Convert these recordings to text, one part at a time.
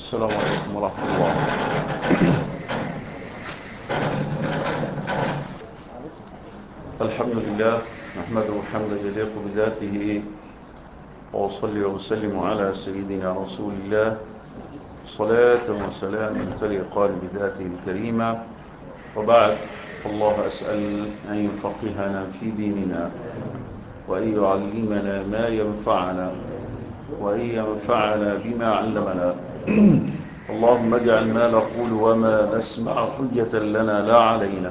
السلام عليكم ورحمة الله. الحمد لله نحمده حمدا يليق بذاته، وأصلي وأسلم على سيدنا رسول الله صلاة وسلام تليقان بذاته الكريمة. وبعد، فالله أسأل أن يفقهنا في ديننا، وأن يعلمنا ما ينفعنا، وأن ينفعنا بما علمنا. اللهم اجعل ما نقول وما نسمع حجة لنا لا علينا،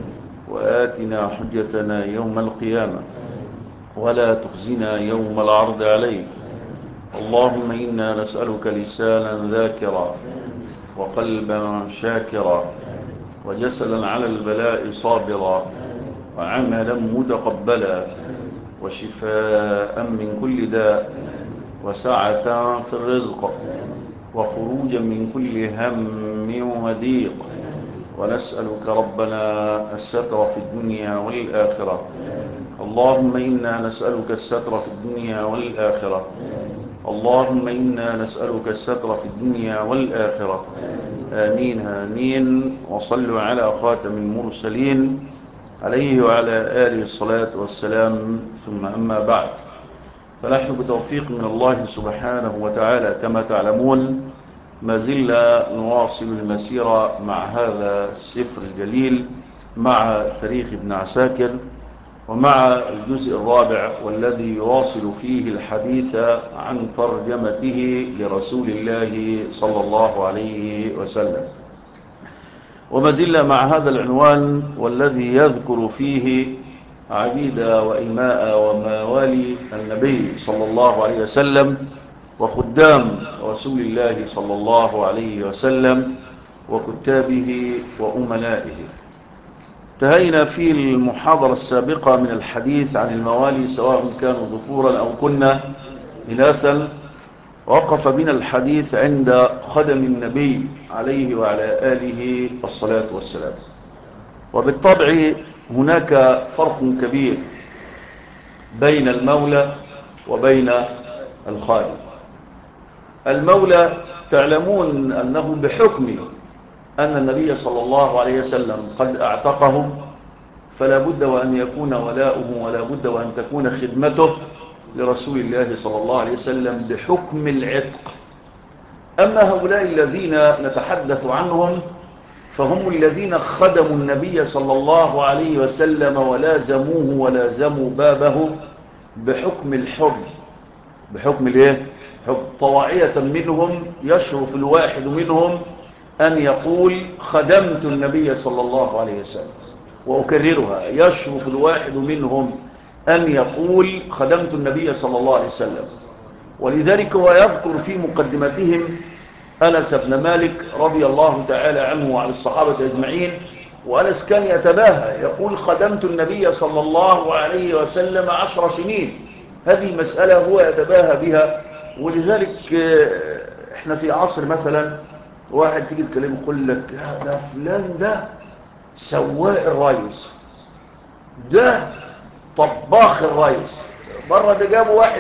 وآتنا حجتنا يوم القيامة، ولا تخزنا يوم العرض عليك. اللهم إنا نسألك لسانا ذاكرا، وقلبا شاكرا، وجسدا على البلاء صابرا، وعملا متقبلا، وشفاء من كل داء، وسعة في الرزق، وخروجا من كل هم وضيق. ونسألك ربنا الستر في الدنيا والآخرة. اللهم إنا نسألك الستر في الدنيا والآخرة. اللهم إنا نسألك الستر في الدنيا والآخرة. آمين آمين. وصلوا على خاتم المرسلين عليه وعلى آله الصلاة والسلام. ثم أما بعد، فنحن بتوفيق من الله سبحانه وتعالى كما تعلمون ما زلنا نواصل المسيرة مع هذا السفر الجليل، مع تاريخ ابن عساكر، ومع الجزء الرابع والذي يواصل فيه الحديث عن ترجمته لرسول الله صلى الله عليه وسلم. وما زلنا مع هذا العنوان والذي يذكر فيه عبيد وإماء وموالي النبي صلى الله عليه وسلم، وخدام رسول الله صلى الله عليه وسلم، وكتابه وأمنائه. انتهينا في المحاضرة السابقة من الحديث عن الموالي سواء كانوا ذكورا أو كنا إناثا. وقف بنا الحديث عند خدم النبي عليه وعلى آله الصلاة والسلام. وبالطبع هناك فرق كبير بين المولى وبين الخادم. المولى تعلمون أنه بحكم أن النبي صلى الله عليه وسلم قد اعتقه، فلا بد وأن يكون ولاؤه، ولا بد وأن تكون خدمته لرسول الله صلى الله عليه وسلم بحكم العتق. أما هؤلاء الذين نتحدث عنهم فهم الذين خدموا النبي صلى الله عليه وسلم ولازموه ولازموا بابه بحكم الحب. بحكم الايه؟ حب. طواعية منهم يشرف الواحد منهم أن يقول خدمت النبي صلى الله عليه وسلم. وأكررها، يشرف الواحد منهم أن يقول خدمت النبي صلى الله عليه وسلم. ولذلك هو يذكر في مقدمتهم أنس بن مالك رضي الله تعالى عنه وعن الصحابة أجمعين. وأنس كان يتباهى يقول خدمت النبي صلى الله عليه وسلم 10 سنين. هذه مسألة هو يتباهى بها. ولذلك احنا في عصر مثلا واحد تيجي تكلمه يقول لك ده فلان ده سواق الرئيس، ده طباخ الرئيس. مرة ده جابوا واحد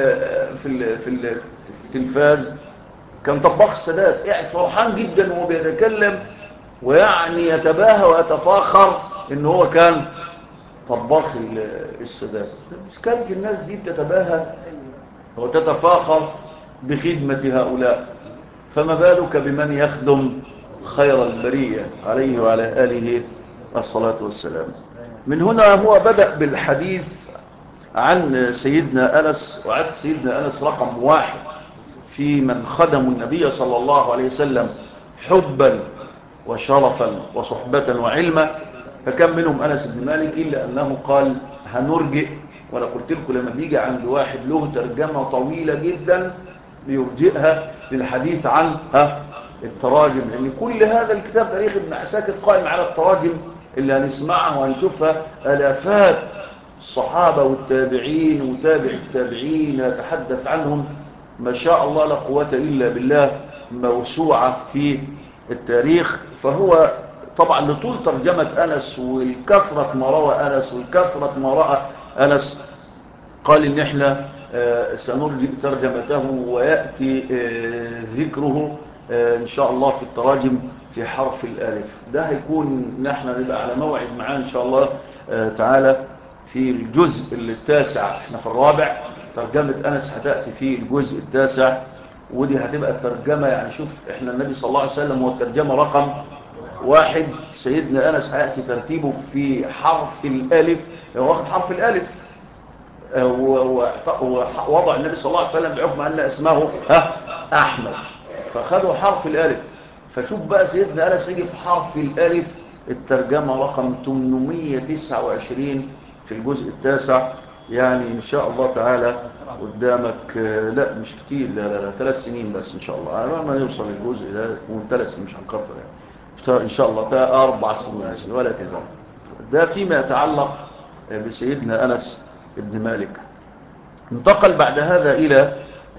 في التلفاز كان طباخ السادات، قاعد فرحان جدا وهو بيتكلم، ويعني يتباهى ويتفاخر ان هو كان طباخ السادات. بس كانت الناس دي بتتباهى وتتفاخر بخدمة هؤلاء، فما بالك بمن يخدم خير البرية عليه وعلى آله الصلاة والسلام. من هنا هو بدأ بالحديث عن سيدنا أنس، وعد سيدنا أنس رقم 1 في من خدموا النبي صلى الله عليه وسلم حبا وشرفا وصحبة وعلما. فكم منهم أنس بن مالك إلا أنه قال هنرجئ. وأنا قلت لكم لما بيجي عند واحد له ترجمة طويلة جدا بيرجئها للحديث عن التراجم، لأن كل هذا الكتاب تاريخ ابن عساكر قائم على التراجم اللي هنسمعها وهنشوفها. آلافات الصحابة والتابعين وتابع التابعين يتحدث عنهم ما شاء الله لا قوة إلا بالله، موسوعة في التاريخ. فهو طبعا لطول ترجمة أنس والكثرة ما روى أنس والكثرة ما رأى أنس قال إن إحنا سنرجئ ترجمته ويأتي ذكره إن شاء الله في التراجم في حرف الألف. ده هيكون نحن نبقى على موعد معاه إن شاء الله تعالى في الجزء التاسع. احنا في الرابع، ترجمة أنس هتأتي في الجزء التاسع، ودي هتبقى الترجمة. يعني شوف احنا النبي صلى الله عليه وسلم هو الترجمة رقم 1، سيدنا أنس هيأتي ترتيبه في حرف الألف. هو واخد حرف الألف، ووضع النبي صلى الله عليه وسلم بحكم أن اسمه أحمد، فخدوا حرف الألف. فشوف بقى سيدنا أنس يجي في حرف الألف الترجمة رقم 829 في الجزء التاسع. يعني إن شاء الله تعالى قدامك لا مش كتير، لا 3 سنين بس إن شاء الله، على ما نوصل للجزء ده يكون 3 سنين، مش هنكتر يعني إن شاء الله 4 سنين ولا تزال. ده فيما يتعلق بسيدنا أنس ابن مالك. انتقل بعد هذا إلى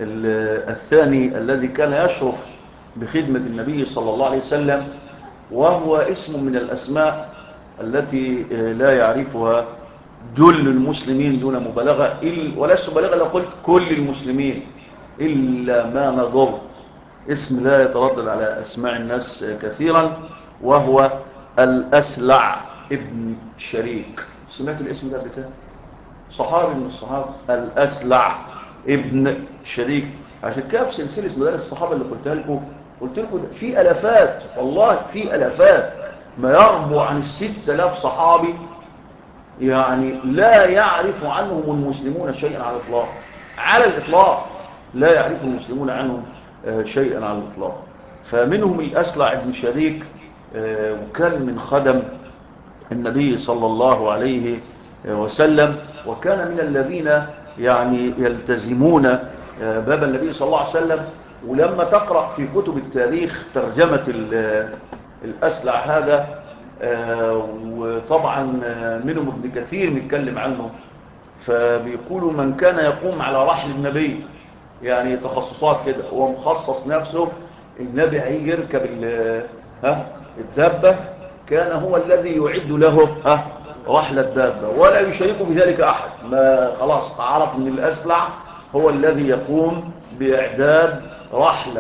الثاني الذي كان يشرف بخدمة النبي صلى الله عليه وسلم، وهو اسم من الأسماء التي لا يعرفها جل المسلمين دون مبالغة، ولست مبالغة لو قلت كل المسلمين إلا ما نضر. اسم لا يتردد على أسماع الناس كثيرا، وهو الأسلع ابن شريك. سمعت الاسم ده بكده؟ صحابي من الصحابة، الأسلع ابن شريك. عشان كده في سلسلة مدارس الصحابة اللي قلت لكم في ألفات، والله في ألفات ما يربو عن 6000 صحابي، يعني لا يعرف عنهم المسلمون شيئا على الإطلاق، على الإطلاق لا يعرف المسلمون عنهم شيئا على الإطلاق. فمنهم الأسلع ابن شريك، وكان من خدم النبي صلى الله عليه وسلم، وكان من الذين يعني يلتزمون باب النبي صلى الله عليه وسلم. ولما تقرأ في كتب التاريخ ترجمة الأسلع هذا، وطبعا منهم ابن كثير بيتكلم عنه، فبيقولوا من كان يقوم على رحل النبي، يعني تخصصات كده، هو مخصص نفسه النبي هيجي يركب الدابة، كان هو الذي يعد له رحل الدابة ولا يشارك بذلك أحد. ما خلاص تعرف أن الأسلع هو الذي يقوم بإعداد رحل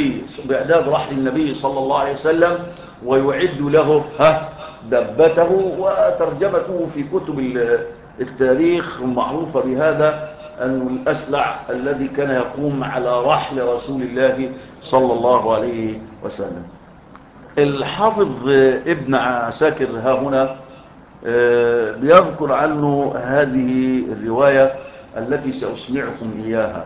النبي صلى الله عليه وسلم، ويعد له دبته. وترجمته في كتب التاريخ معروفة بهذا، أن الأسلع الذي كان يقوم على رحل رسول الله صلى الله عليه وسلم. الحافظ ابن عساكر ها هنا بيذكر عنه هذه الرواية التي سأسمعكم إياها.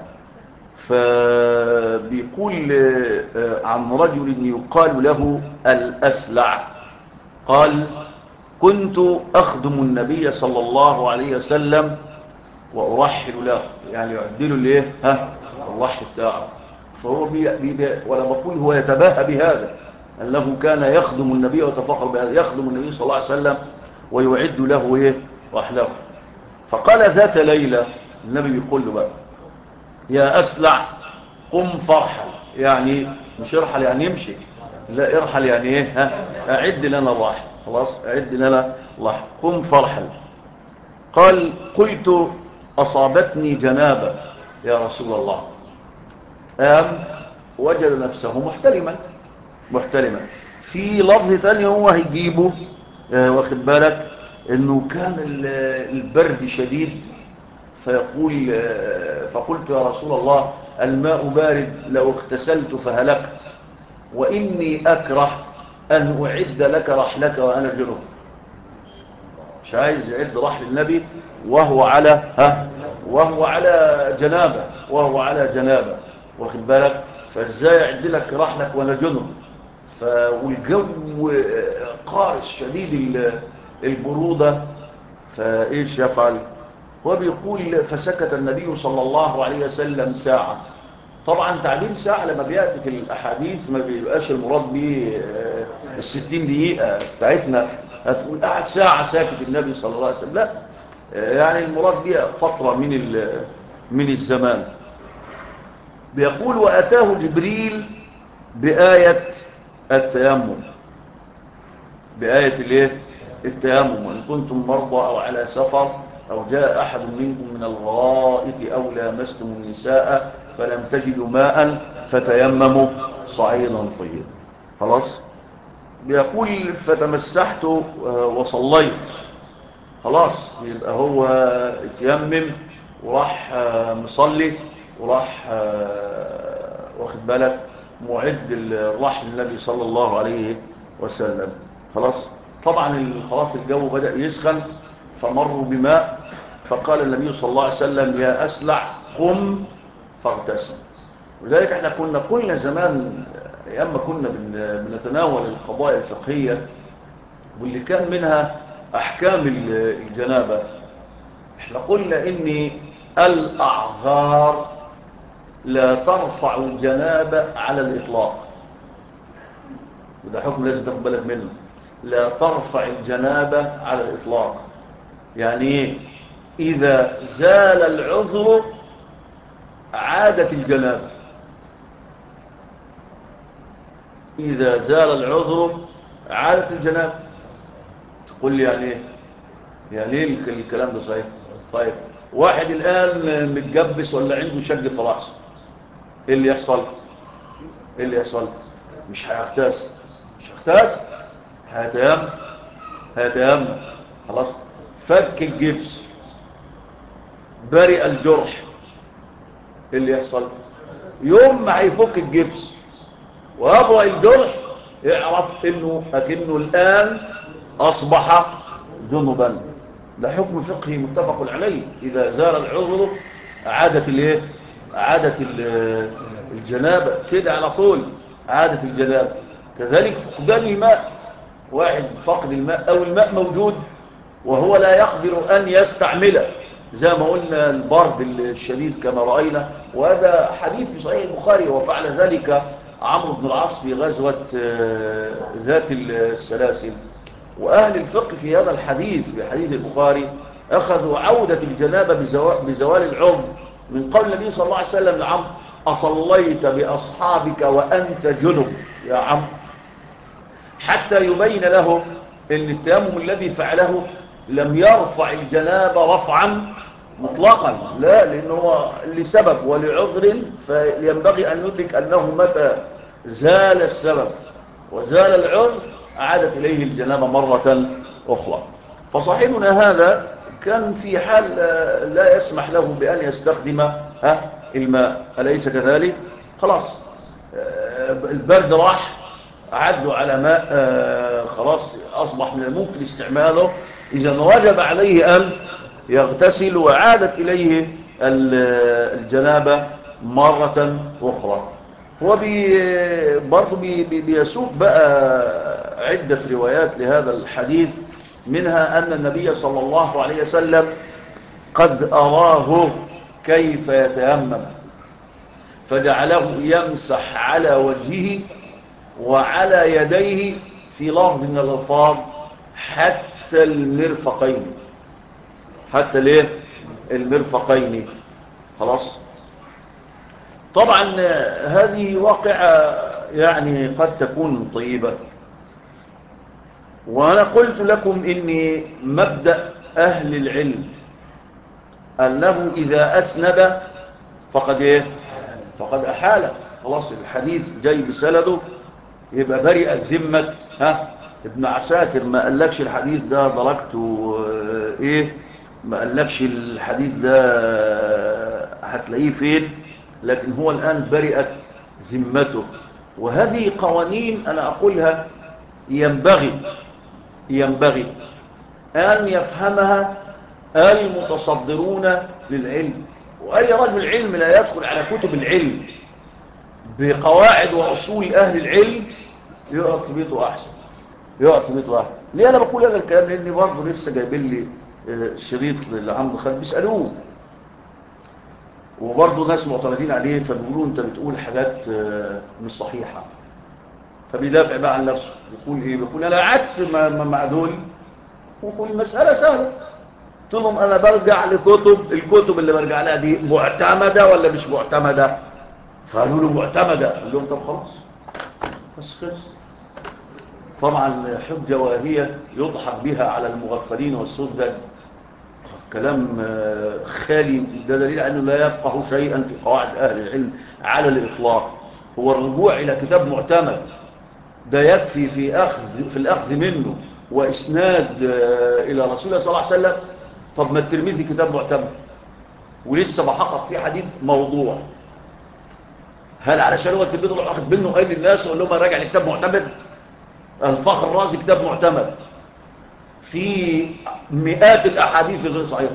فبيقول عن رجل يقال له الأسلع قال: كنت أخدم النبي صلى الله عليه وسلم وأرحل له، يعني يعدله ليه الرحل بتاعه. فهو ولا بقول هو يتباهى بهذا أنه كان يخدم النبي وتفخر بهذا، يخدم النبي صلى الله عليه وسلم ويعد له رحله. فقال ذات ليلة النبي يقول له بقى: يا أسلع قم فرحل، يعني مش ارحل يعني يمشي، لا ارحل يعني أعد لنا الرحل، خلاص أعد لنا الرحل، قم فرحل. قال: قلت أصابتني جنابة يا رسول الله. وجد نفسه محتلما. في لفظ تاني هو هيجيبه واخد بالك انه كان البرد شديد، فيقول فقلت يا رسول الله الماء بارد لو اغتسلت فهلكت، وإني أكره أن أعد لك رحلك وأنا جنوب. مش عايز يعد رحل النبي وهو على جنابه واخد بالك، فازاي يعد لك رحلك وانا جنوب؟ والجو قارس شديد البرودة، فايش يفعل؟ هو بيقول: فسكت النبي صلى الله عليه وسلم ساعة. طبعا تعبير ساعة لما بيأتي في الأحاديث ما بيبقاش المراد به 60 دقيقة بتاعتنا، هتقول قعد ساعة ساكت النبي صلى الله عليه وسلم، لا، يعني المراد بها فترة من الزمان. بيقول: وأتاه جبريل بآية التيمم، التيمم، وإن كنتم مرضى أو على سفر أو جاء أحد منكم من الغائط أو لامستم النساء فلم تجدوا ماء فتيمموا صعيدا طيبا. خلاص. بيقول فتمسحت وصليت. خلاص يبقى هو اتيمم وراح مصلي وراح واخد بالك معد الرحل النبي صلى الله عليه وسلم. خلاص. طبعا خلاص الجو بدأ يسخن فمروا بماء فقال النبي صلى الله عليه وسلم يا أسلع قم فاغتسل. ولذلك احنا كنا قلنا زمان ايام ما كنا بنتناول القضايا الفقهية واللي كان منها احكام الجنابة، احنا قلنا ان الاعذار لا ترفع الجنابة على الاطلاق، وده حكم لازم تاخد بالك منه. لا ترفع الجنابة على الاطلاق يعني ايه؟ اذا زال العذر عادت الجنابة. إذا زال العذر عادت الجنابة. تقول لي يعني إيه؟ يعني إيه الكلام ده صحيح؟ طيب واحد الآن متجبس ولا عنده شق في رأسه، إيه اللي يحصل؟ إيه اللي يحصل؟ مش هيغتسل، مش هيغتسل، هيتيمم. خلاص. فك الجبس، برئ الجرح، إيه اللي يحصل؟ يوم ما هيفك الجبس ويبرئ الجرح يعرف انه اكنه الان اصبح جنبا. ده حكم فقهي متفق عليه. اذا زال العذر عادت الايه؟ عادت الجنابه كده على طول، عادت الجنابه. كذلك فقدان الماء، واحد فقد الماء او الماء موجود وهو لا يقدر ان يستعمله، زي ما قلنا البرد الشديد كما راينا، وهذا حديث في صحيح البخاري وفعل ذلك عمرو بن العاص في غزوة ذات السلاسل. وأهل الفقه في هذا الحديث في حديث البخاري أخذوا عودة الجنابة بزوال العذر من قول النبي صلى الله عليه وسلم لعمرو أصليت بأصحابك وأنت جنب يا عمرو، حتى يبين له أن التيمم الذي فعله لم يرفع الجنابة رفعا مطلقا، لا، لأنه لسبب ولعذر، فينبغي أن ندرك أنه متى زال السبب وزال العذر عادت إليه الجنابة مرة أخرى. فصاحبنا هذا كان في حال لا يسمح له بأن يستخدم الماء، أليس كذلك؟ خلاص البرد راح، عدوا على ماء خلاص أصبح من الممكن استعماله، إذا وجب عليه أن يغتسل وعادت إليه الجنابة مرة أخرى. هو برضو بيسوق بقى عدة روايات لهذا الحديث، منها أن النبي صلى الله عليه وسلم قد أراه كيف يتيمم فجعله يمسح على وجهه وعلى يديه في لفظ من الألفاظ حتى المرفقين، حتى ليه المرفقين. خلاص. طبعا هذه واقعة يعني قد تكون طيبة، وأنا قلت لكم إني مبدأ أهل العلم أنه إذا أسند فقد إيه؟ فقد أحال. خلاص الحديث جاي بسنده يبقى برئ الذمة. ابن عساكر ما قالكش الحديث ده درجته إيه، ما قالكش الحديث ده هتلاقيه فين، لكن هو الآن برئت ذمته. وهذه قوانين أنا أقولها ينبغي أن يفهمها المتصدرون للعلم، وأي رجل علم لا يدخل على كتب العلم بقواعد وأصول أهل العلم يقعد في بيته أحسن، يقعد في بيته أحسن. ليه أنا بقول هذا الكلام؟ لأني برضه لسه جايبين لي شريط لعمرو خالد بيسألوه، وبرضه ناس معترضين عليه فبيقولوا انت بتقول حاجات مش صحيحة، فبيدافع بقى عن نفسه. بيقول ايه؟ بيقول انا قعدت مع دول وقول المسألة سهلة، قلت لهم انا برجع الكتب اللي برجع لها دي معتمدة ولا مش معتمدة؟ فقالوا له معتمدة. قال لهم طب خلاص بس خلص. طبعا حجة واهية يضحك بها على المغفلين والسذج. كلام خالي. ده دليل على أنه لا يفقه شيئا في قواعد أهل العلم على الإطلاق. هو الرجوع إلى كتاب معتمد ده يكفي في الأخذ منه وإسناد إلى رسول الله صلى الله عليه وسلم. طب ما الترمذي كتاب معتمد ولسه بحقق فيه حديث موضوع، هل علشان هو الترمذي اللي أخذ منه قال للناس وقال لهم راجع لكتاب معتمد؟ الفخر الرازي كتاب معتمد في مئات الأحاديث غير صحيحة.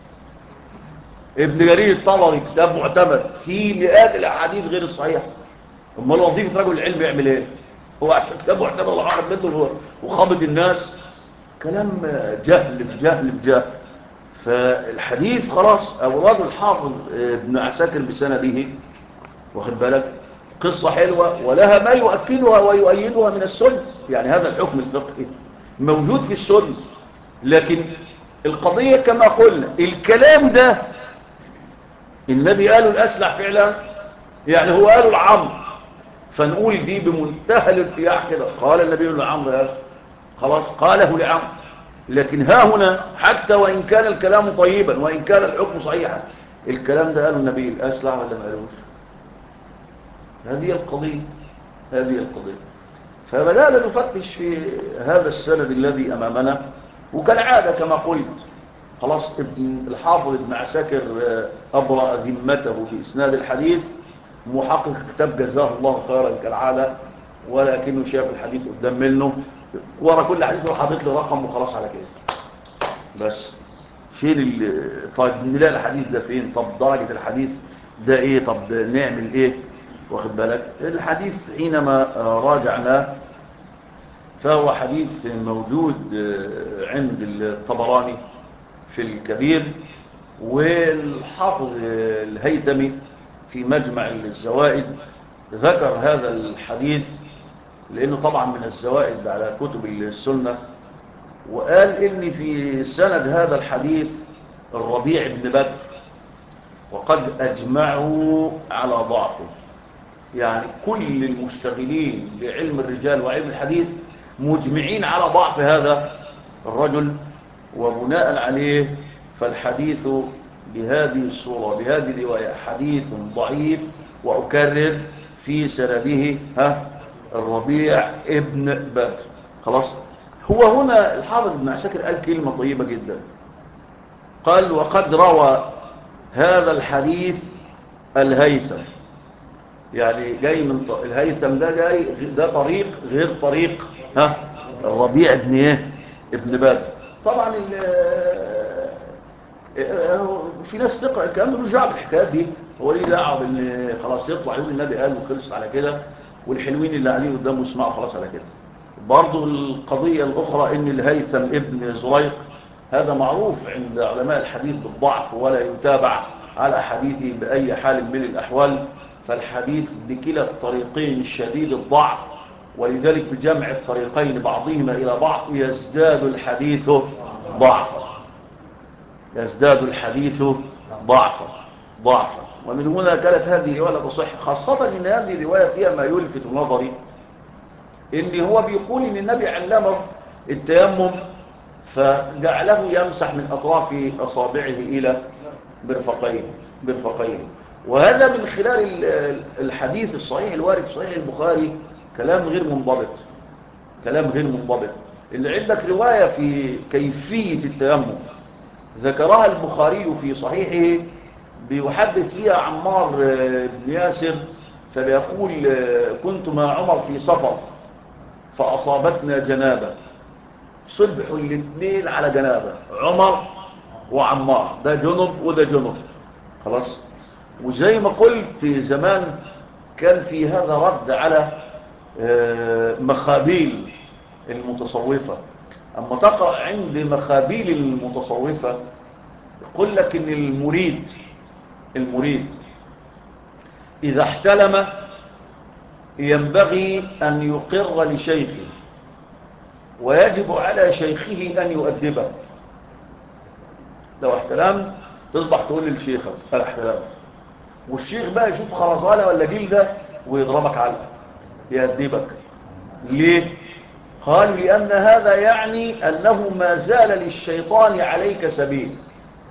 ابن جرير الطبري كتاب معتمد في مئات الأحاديث غير الصحيحة. امال وظيفة رجل العلم يعمل ايه؟ هو عشان كتاب معتمد ولا واحد منه وخابط الناس؟ كلام جهل في جهل في جهل. فالحديث خلاص أوراد الحافظ ابن عساكر بسنده، واخد بالك، قصة حلوة ولها ما يؤكدها ويؤيدها من السنة. يعني هذا الحكم الفقهي موجود في السنة، لكن القضية كما قلنا الكلام ده النبي قاله الأسلع فعلا، يعني هو قاله العمر، فنقول دي بمنتهى الارتياح كده قال النبي لعمر، خلاص قاله لعمر. لكن ها هنا حتى وإن كان الكلام طيبا وإن كان الحكم صحيحا، الكلام ده قاله النبي الأسلع ولا ما قالوش؟ هذه القضية، هذه القضية. فبدأنا نفتش في هذا السند الذي أمامنا، وكالعادة كما قلت خلاص الحافظ ابن عساكر أبرأ ذمته بإسناد الحديث، محقق كتاب جزاه الله خيرا كالعادة، ولكنه شاف الحديث قدام منه ورا كل حديث وحاطط له رقم وخلاص على كده. بس فين طيب نلاقي الحديث ده فين؟ طب درجة الحديث ده ايه؟ طب نعمل ايه؟ واخد بالك الحديث حينما راجعنا فهو حديث موجود عند الطبراني في الكبير، والحافظ الهيثمي في مجمع الزوائد ذكر هذا الحديث لأنه طبعا من الزوائد على كتب السنة، وقال إن في سند هذا الحديث الربيع بن بدر، وقد أجمعوا على ضعفه. يعني كل المشتغلين بعلم الرجال وعلم الحديث مجمعين على ضعف هذا الرجل، وبناء عليه فالحديث بهذه الصورة بهذه الرواية حديث ضعيف. وأكرر في سنده الربيع ابن بدر. خلاص. هو هنا الحافظ ابن عساكر قال كلمة طيبة جدا، قال وقد روى هذا الحديث الهيثم. يعني جاي من الهيثم ده جاي ده طريق غير طريق الربيع ابن ايه ابن بدر. طبعا في ناس تقرأ الكلام رجع بالحكايات دي، هو ليه دعوه بان خلاص يطلع يقول النبي قال وخلص على كده، والحلوين اللي قاعدين قدامه يسمعوا خلاص على كده. برضو القضية الأخرى ان الهيثم ابن زريق هذا معروف عند علماء الحديث بالضعف ولا يتابع على حديثه بأي حال من الأحوال، فالحديث بكلا الطريقين شديد الضعف، ولذلك بجمع الطريقين بعضهما إلى بعض يزداد الحديث ضعفا، يزداد الحديث ضعفا. ومن هنا كانت هذه الرواية تصح، خاصة ان هذه الرواية فيها ما يلفت نظري، ان هو بيقول ان النبي علمه التيمم فجعله يمسح من أطراف أصابعه إلى مرفقيه. وهذا من خلال الحديث الصحيح الوارد في صحيح البخاري كلام غير منضبط. اللي عندك رواية في كيفية التيمم ذكرها البخاري في صحيحه، بيحدث فيها عمار بن ياسر، فبيقول كنت مع عمر في سفر فأصابتنا جنابة، صبحوا الاثنين على جنابة، عمر وعمار، ده جنب وده جنب. خلاص. وزي ما قلت زمان كان في هذا رد على مخابيل المتصوفة. أما تقرأ عند مخابيل المتصوفة يقول لك إن المريد إذا احتلم ينبغي أن يقر لشيخه، ويجب على شيخه أن يؤدبه. لو احتلمت تصبح تقول للشيخك أنا احتلمت، والشيخ بقى يشوف خرزانة ولا جلدة ويضربك علقة يأدبك. ليه؟ قالوا لأن هذا يعني أنه ما زال للشيطان عليك سبيل،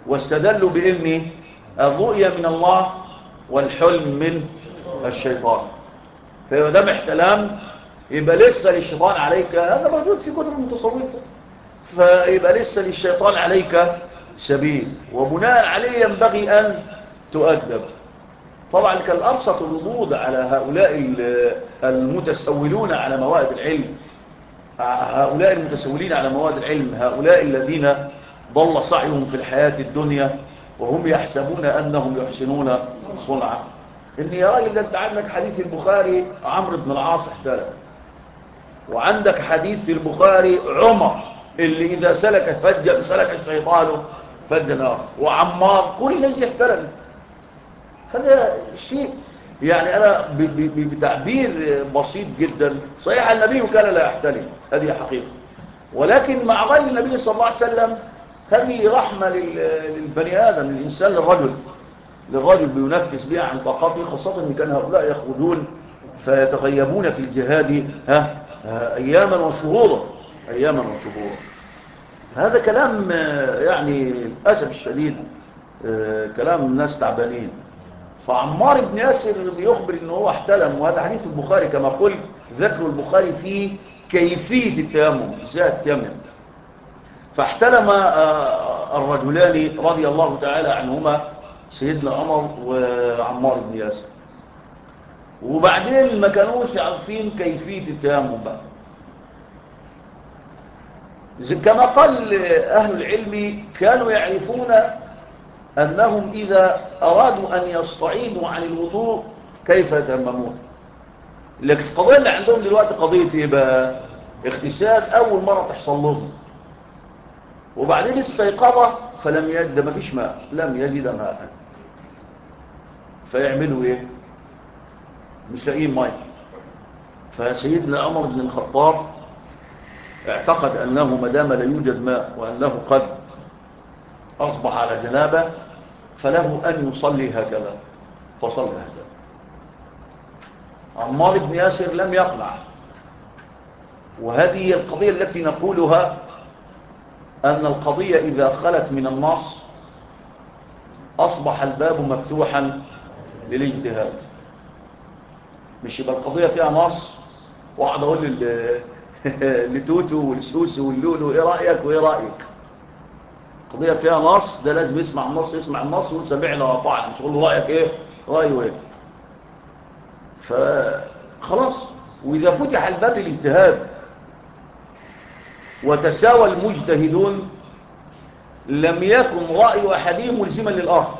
واستدلوا بإن الرؤية من الله والحلم من الشيطان. فإذا ده احتلام يبقى لسه للشيطان عليك، هذا موجود في كتب المتصوفة، فيبقى لسه للشيطان عليك سبيل، وبناء عليه ينبغي أن تؤدب. طبعا كان الأبسط الردود على هؤلاء المتسولون على مواد العلم، هؤلاء المتسولين على مواد العلم، هؤلاء الذين ضل سعيهم في الحياة الدنيا وهم يحسبون أنهم يحسنون صنعا. إن يا راجل ده أنت عندك حديث البخاري عمرو بن العاص احتلم، وعندك حديث في البخاري عمر اللي إذا سلك الشيطان فج نار، وعمار، كل الناس يحتلم. هذا شيء يعني أنا بتعبير بسيط جدا، صحيح النبي كان لا يحتلم، هذه حقيقة، ولكن مع غير النبي صلى الله عليه وسلم هذه رحمة للبني آدم، للإنسان، للرجل بينفس بها عن طاقته، خاصة إن كان هؤلاء يخرجون فيتغيبون في الجهاد أياما وشهورا. هذا كلام يعني للأسف الشديد كلام الناس تعبانين. فعمار بن ياسر بيخبر إنه هو احتلم، وهذا حديث البخاري كما قلت ذكر البخاري في كيفية التيمم، ازاي تتيمم. فاحتلم الرجلان رضي الله تعالى عنهما، سيدنا عمر وعمار بن ياسر، وبعدين ما كانوش عارفين كيفية التيمم بقى. كما قال أهل العلم كانوا يعرفون أنهم إذا أرادوا أن يستعيدوا عن الوضوء كيف يتيممون، لكن القضية اللي عندهم دلوقتي قضية إيه بقى؟ اغتسال أول مرة تحصل لهم، وبعدين استيقظ فلم يجد، ما فيش ماء، لم يجد ماء، فيعملوا إيه؟ مش لاقيين ماء. فسيدنا عمر بن الخطاب اعتقد أنه مدام لا يوجد ماء وأنه قد أصبح على جنابه فله أن يصلي هكذا، فصلى هكذا. عمار بن ياسر لم يقنع، وهذه القضية التي نقولها، أن القضية إذا خلت من النص أصبح الباب مفتوحا للاجتهاد. مش يبقى القضية فيها نص واحد أقول لتوتو والسوسو واللولو إيه رأيك وإيه رأيك. القضية فيها نص، ده لازم يسمع النص، يسمع النص وسمعنا وطاعنا، مش يقول له رأيك إيه، رأيه إيه. فخلاص، وإذا فتح الباب للاجتهاد وتساوى المجتهدون لم يكن رأي أحدهم ملزما للآخر.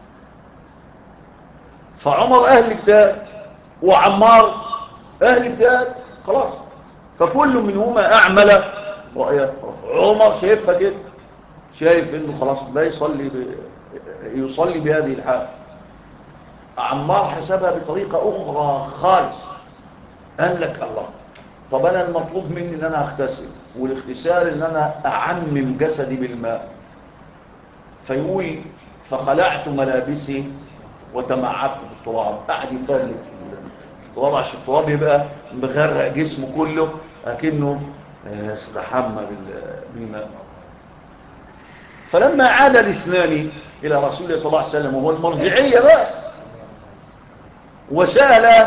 فعمر أهل الاجتهاد وعمار أهل الاجتهاد، خلاص، فكل منهما أعمل رأيه. عمر شايفها كده، شايف إنه خلاص لا يصلي بهذه الحال. عمار حسبها بطريقة أخرى خالص، قال لك الله، طب أنا المطلوب مني إن أنا أغتسل، والاغتسال إن أنا أعمم جسدي بالماء. فيقول فخلعت ملابسي وتمعبت في التراب، قاعد يتبلد في التراب عشان التراب يبقى مغرق جسمه كله أكنه استحمى بالماء. فلما عاد الاثنان إلى رسول الله صلى الله عليه وسلم وهو المرجعية بقى وسأل،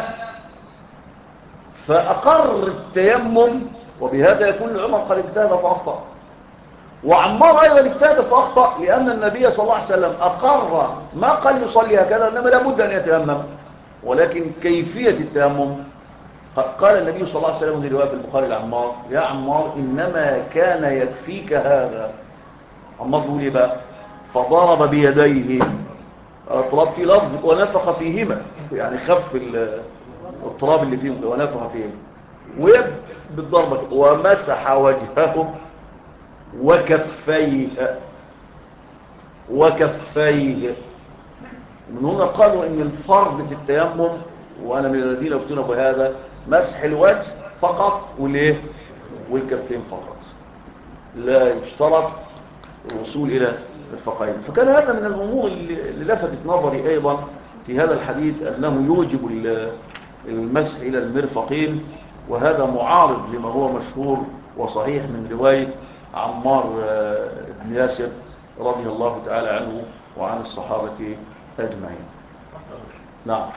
فأقر التيمم، وبهذا يكون عمر قد اجتهد فأخطأ، وعمار أيضا اجتهد فأخطأ، لأن النبي صلى الله عليه وسلم أقر ما قال يصلي هكذا، إنما لابد أن يتيمم، ولكن كيفية التيمم قال النبي صلى الله عليه وسلم في البخاري لعمار: يا عمار إنما كان يكفيك هذا. عمار بيقول إيه بقى؟ فضرب بيديه، التراب في لفظ ونفخ فيهما، يعني خف التراب اللي فيهم ونفخ فيهما، بالضربة ومسح وجهه وكفيه. من هنا قالوا ان الفرض في التيمم، وانا من الذين يفتون بهذا، مسح الوجه فقط والكفين فقط، لا يشترط الوصول الى الفقين. فكان هذا من الامور اللي لفتت نظري ايضا في هذا الحديث، انه يوجب المسح الى المرفقين، وهذا معارض لما هو مشهور وصحيح من رواية عمار بن ياسر رضي الله تعالى عنه وعن الصحابة أجمعين. نعم.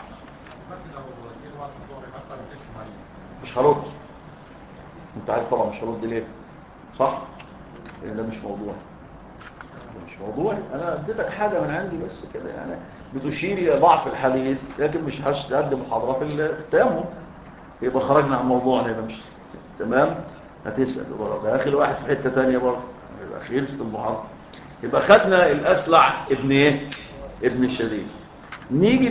مش هرد، انت عارف طبعا مش هرد ليه، صح؟ لان ده مش موضوع، مش موضوع. انا اديتك حاجه من عندي بس كده يعني بتشير الى ضعف الحديث، لكن مش هقدم محاضره في التيمم، يبقى خرجنا عن موضوعنا، يبقى مش تمام. هتسال برضه يا اخي الواحد في حته ثانيه برضه، يبقى خلصت المحاضره. يبقى خدنا الاسلع ابن ايه؟ ابن الشديد. نيجي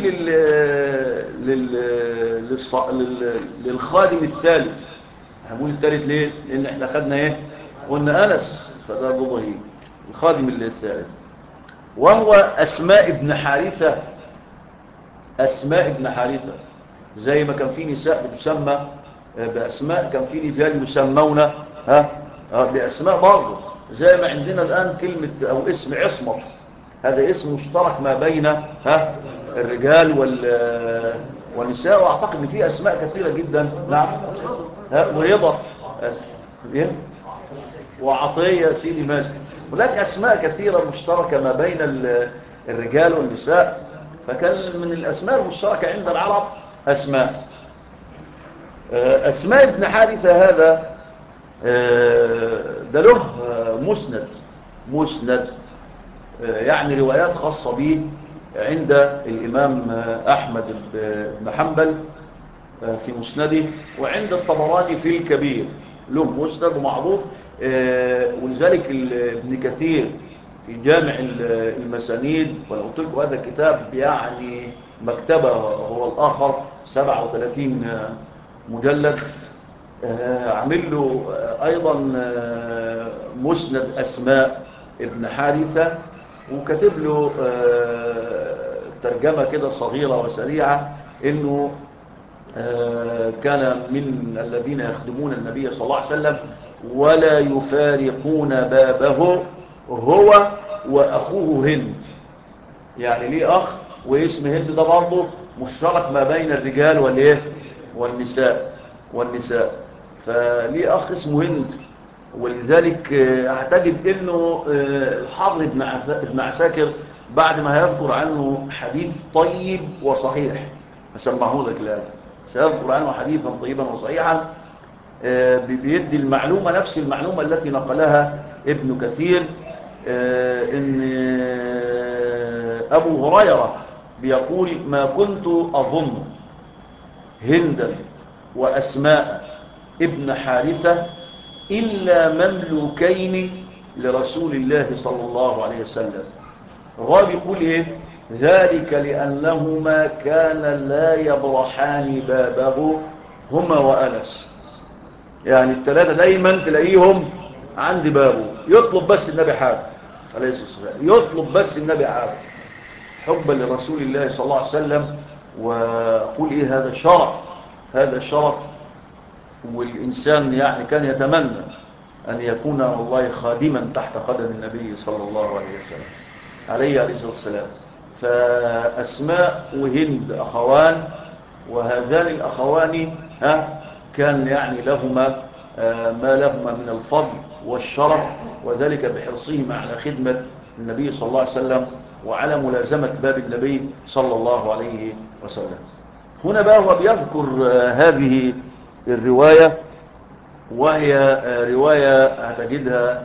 للخادم الثالث. هنقول الثالث ليه؟ لان احنا خدنا ايه؟ قلنا انس، فده ضبهي. الخادم الثالث وهو أسماء ابن حارثة. أسماء ابن حارثة، زي ما كان في نساء بتسمى بأسماء، كان في رجال يسمون بأسماء برضه، زي ما عندنا الآن كلمة أو اسم عصمت، هذا اسم مشترك ما بين الرجال والنساء، وأعتقد أن في أسماء كثيرة جدا. نعم. ورضا وعطية سيدي ماشي. هناك أسماء كثيرة مشتركة ما بين الرجال والنساء، فكان من الأسماء المشتركة عند العرب أسماء ابن حارثة هذا ده له مسند يعني روايات خاصة به عند الإمام أحمد بن حنبل في مسنده، وعند الطبراني في الكبير له مسند ومعروف. ولذلك ابن كثير في جامع المسانيد، ولو قلت لكم هذا الكتاب يعني مكتبة هو الآخر 37 مجلد، عمل له أيضا مسند أسماء ابن حارثة، وكتب له ترجمة كده صغيرة وسريعة، إنه كان من الذين يخدمون النبي صلى الله عليه وسلم ولا يفارقون بابه، هو وأخوه هند. يعني ليه أخ واسم هند، ده برضه مشترك ما بين الرجال والنساء. فليه أخ اسمه هند، ولذلك هتجد انه الحافظ ابن عساكر بعد ما هيذكر عنه حديث طيب وصحيح، هسمعه لك الآن، سيذكر عنه حديثا طيبا وصحيحا بيدي المعلومة نفس المعلومة التي نقلها ابن كثير، ان ابو هريرة بيقول: ما كنت اظن هندا واسماء ابن حارثة إلا مملوكين لرسول الله صلى الله عليه وسلم. الرابي يقول إيه؟ ذلك لأنهما كان لا يبرحان بابه هما وأنس. يعني الثلاثة دايما تلاقيهم عند بابه، يطلب بس النبي حاجة عليه الصلاة والسلام، يطلب بس النبي حاجة حبا لرسول الله صلى الله عليه وسلم. وقول إيه؟ هذا شرف، والإنسان يعني كان يتمنى أن يكون والله خادما تحت قدم النبي صلى الله عليه وسلم عليه الصلاة والسلام. فأسماء وهند أخوان، وهذان الأخوان كان يعني لهما ما لهما من الفضل والشرف، وذلك بحرصهما على خدمة النبي صلى الله عليه وسلم وعلى ملازمة باب النبي صلى الله عليه وسلم. هنا بقى هو بيذكر هذه الرواية، وهي رواية هتجدها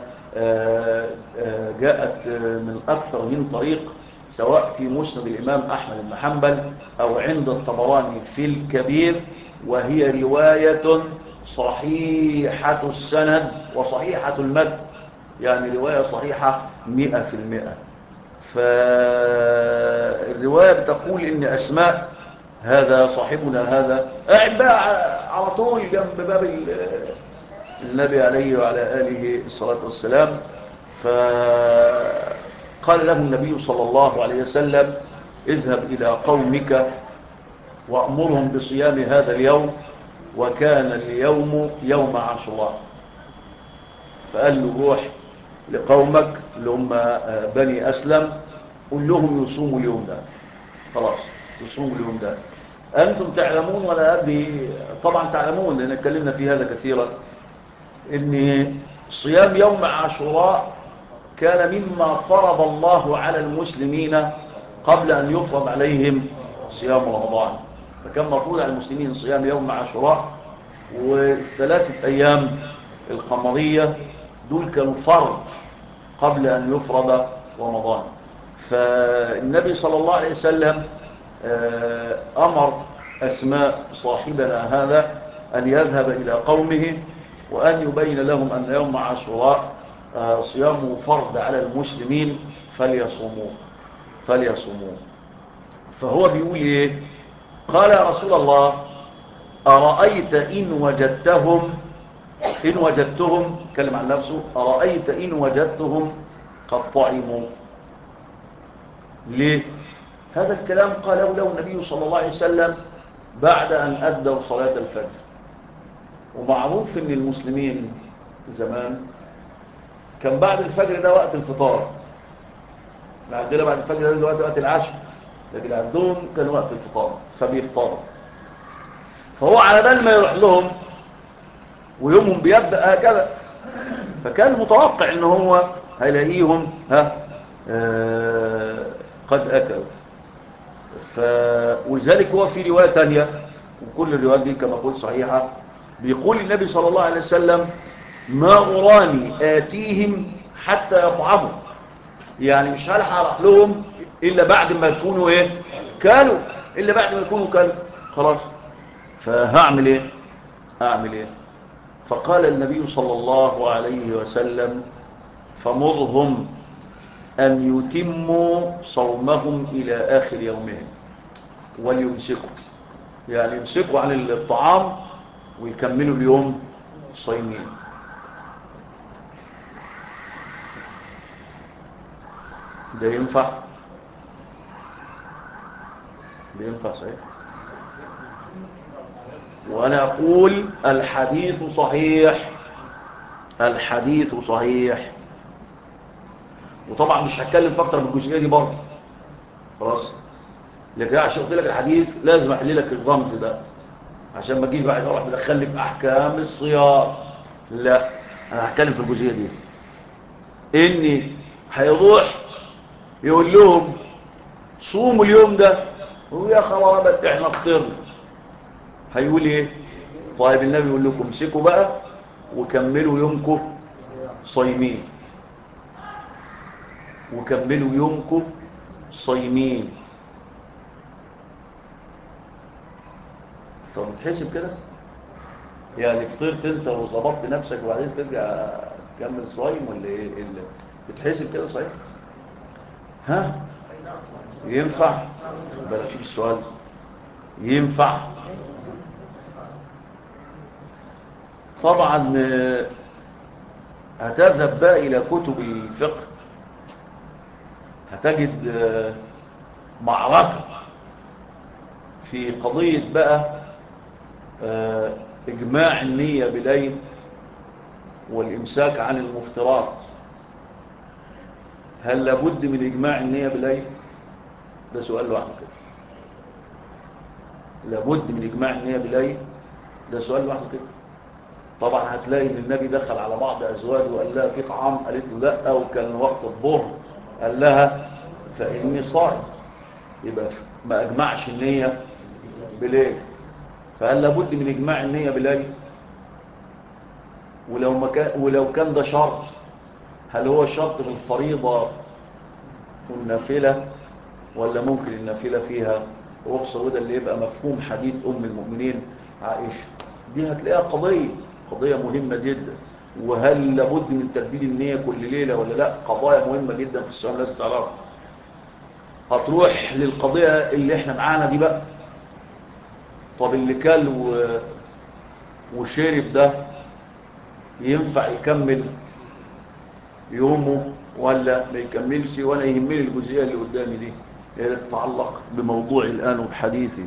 جاءت من أكثر من طريق، سواء في مسند الإمام أحمد بن حنبل أو عند الطبراني في الكبير، وهي رواية صحيحة السند وصحيحة المتن، يعني رواية صحيحة 100%. فالرواية بتقول إن أسماء هذا صاحبنا هذا قاعد بقى على طول جنب باب النبي عليه وعلى آله الصلاة والسلام. فقال له النبي صلى الله عليه وسلم: اذهب إلى قومك وأمرهم بصيام هذا اليوم، وكان اليوم يوم عاشوراء. فقال له: روح لقومك اللي هم بني أسلم، قل لهم يصوموا اليوم ده، خلاص يصوموا اليوم ده. أنتم تعلمون ولا أدري، طبعا تعلمون لأن اتكلمنا في هذا كثيرا، ان صيام يوم عاشوراء كان مما فرض الله على المسلمين قبل أن يفرض عليهم صيام رمضان. فكان مفروض على المسلمين صيام يوم عاشوراء والثلاثة أيام القمرية، دول كانوا فرض قبل أن يفرض رمضان. فالنبي صلى الله عليه وسلم أمر أسماء صاحبنا هذا أن يذهب إلى قومه وأن يبين لهم أن يوم عاشوراء صيامه فرض على المسلمين فليصوموه. فهو بيقول إيه؟ قال يا رسول الله أرأيت إن وجدتهم كلم عن نفسه، أرأيت إن وجدتهم قد طعموا. ليه؟ هذا الكلام قاله له النبي صلى الله عليه وسلم بعد أن أدوا صلاة الفجر. ومعروف أن المسلمين زمان كان بعد الفجر ده وقت الفطار. عندنا بعد الفجر ده وقت العشاء، لكن عندهم كان وقت الفطار فبيفطروا. فهو على بال ما يروح لهم ويومهم بيبدأ هكذا، فكان متوقع ان هو هيلاقيهم قد أكلوا. ولذلك هو في رواية تانية، وكل الروايات دي كما قلت صحيحة، بيقول النبي صلى الله عليه وسلم ما أراني آتيهم حتى يطعموا. يعني مش هلحق أروح لهم إلا بعد ما يكونوا كانوا، إلا بعد ما يكونوا كانوا خلاص. فهعمل أعمل فقال النبي صلى الله عليه وسلم فمرهم أن يتموا صومهم إلى آخر يومهم وليمسكوا، يعني يمسكوا عن الطعام ويكملوا اليوم صيمين. ده ينفع صحيح. وأنا أقول الحديث صحيح. وطبعا مش هتكلم في اكتر من الجزئيه دي برضه خلاص، لكن عشان قلت لك الحديث لازم احلل لك الرمز ده عشان ما تجيش بعد اروح بدخلني في احكام الصيام. لا، انا هتكلم في الجزئيه دي. اني هيروح يقول لهم صوموا اليوم ده، ويا خبر ابد احنا فطرنا. هيقول ايه؟ طيب النبي يقول لكم امسكوا بقى وكملوا يومكم صايمين، طب بتحسب كده؟ يعني فطرت انت وظبطت نفسك وبعدين ترجع تكمل صايم ولا ايه اللي بتحسب كده؟ صحيح ينفع؟ بلاش شوف السؤال، ينفع؟ طبعا هتذهب بقى الى كتب الفقه هتجد معركة في قضية بقى إجماع النية بليل والإمساك عن المفترات. هل لابد من إجماع النية بليل؟ ده سؤال لوحده كده. لابد من إجماع النية بليل؟ ده سؤال لوحده كده. طبعا هتلاقي ان النبي دخل على بعض أزواجه وقال لها في طعام، قالت له لا، وكان وقت الظهر قال لها فإني صائم، يبقى ما أجمعش النية بليل. فهل لابد من إجماع النية بليل؟ ولو كان ده شرط، هل هو شرط في الفريضة والنافلة، ولا ممكن النافلة فيها رخصة؟ وده اللي يبقى مفهوم حديث أم المؤمنين عائشة. دي هتلاقيها قضية مهمة جدا. وهل لابد من تجديد النية كل ليلة ولا لا؟ قضايا مهمة جدا في الصيام لازم تعرفها. هتروح للقضية اللي احنا معانا دي بقى. طب اللي كل وشرب ده ينفع يكمل يومه ولا ما يكملش؟ ولا يهمني الجزئية اللي قدامي دي اللي تتعلق بموضوع الآن وبحديثي.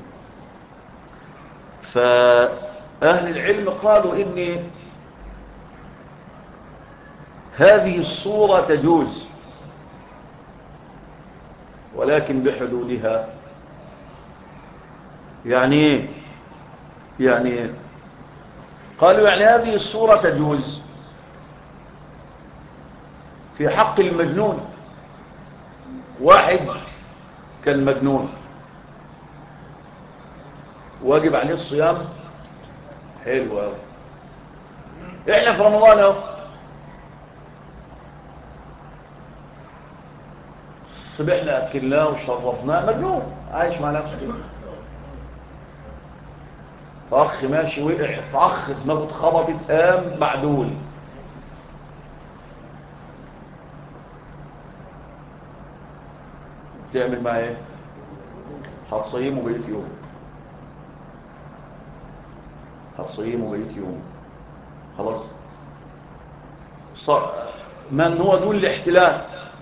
فأهل العلم قالوا إن هذه الصورة تجوز ولكن بحدودها. يعني قالوا يعني هذه الصورة تجوز في حق المجنون. واحد كان مجنون واجب عليه الصيام، حلو قوي. احنا في رمضان اهو، صبحنا اكلناه وشربناه، مجنون عايش مع نفسه كده. طخ ماشي، وقع طخ، دماغه اتخبطت، قام معدول. تعمل معاه ايه؟ هتصيمه بقيت يوم، هتصيمه بقيت يوم. خلاص. من هو دون الاحتلال،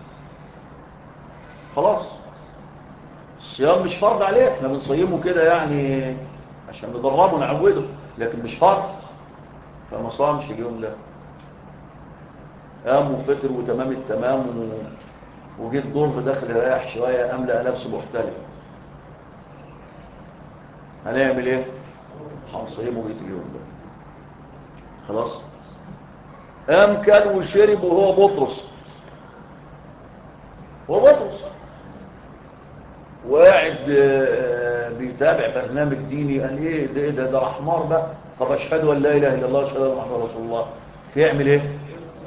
خلاص. الصيام مش فرض عليه، احنا بنصيمه كده يعني عشان ندربه ونعوده، لكن مش فرض. فما صامش اليوم ده، قام وفطر وتمام التمام وجيت الظهر داخل يريح شويه، قام لقى نفسه محتلم. هنعمل ايه؟ هنصيمه بقيت اليوم ده. خلاص. قام كل وشرب وهو بطرس، هو بطرس وقاعد بيتابع برنامج ديني. قال ايه ده؟ ده حمار بقى. طب اشهد ان لا اله الا الله واشهد ان محمدا رسول الله. تعمل ايه؟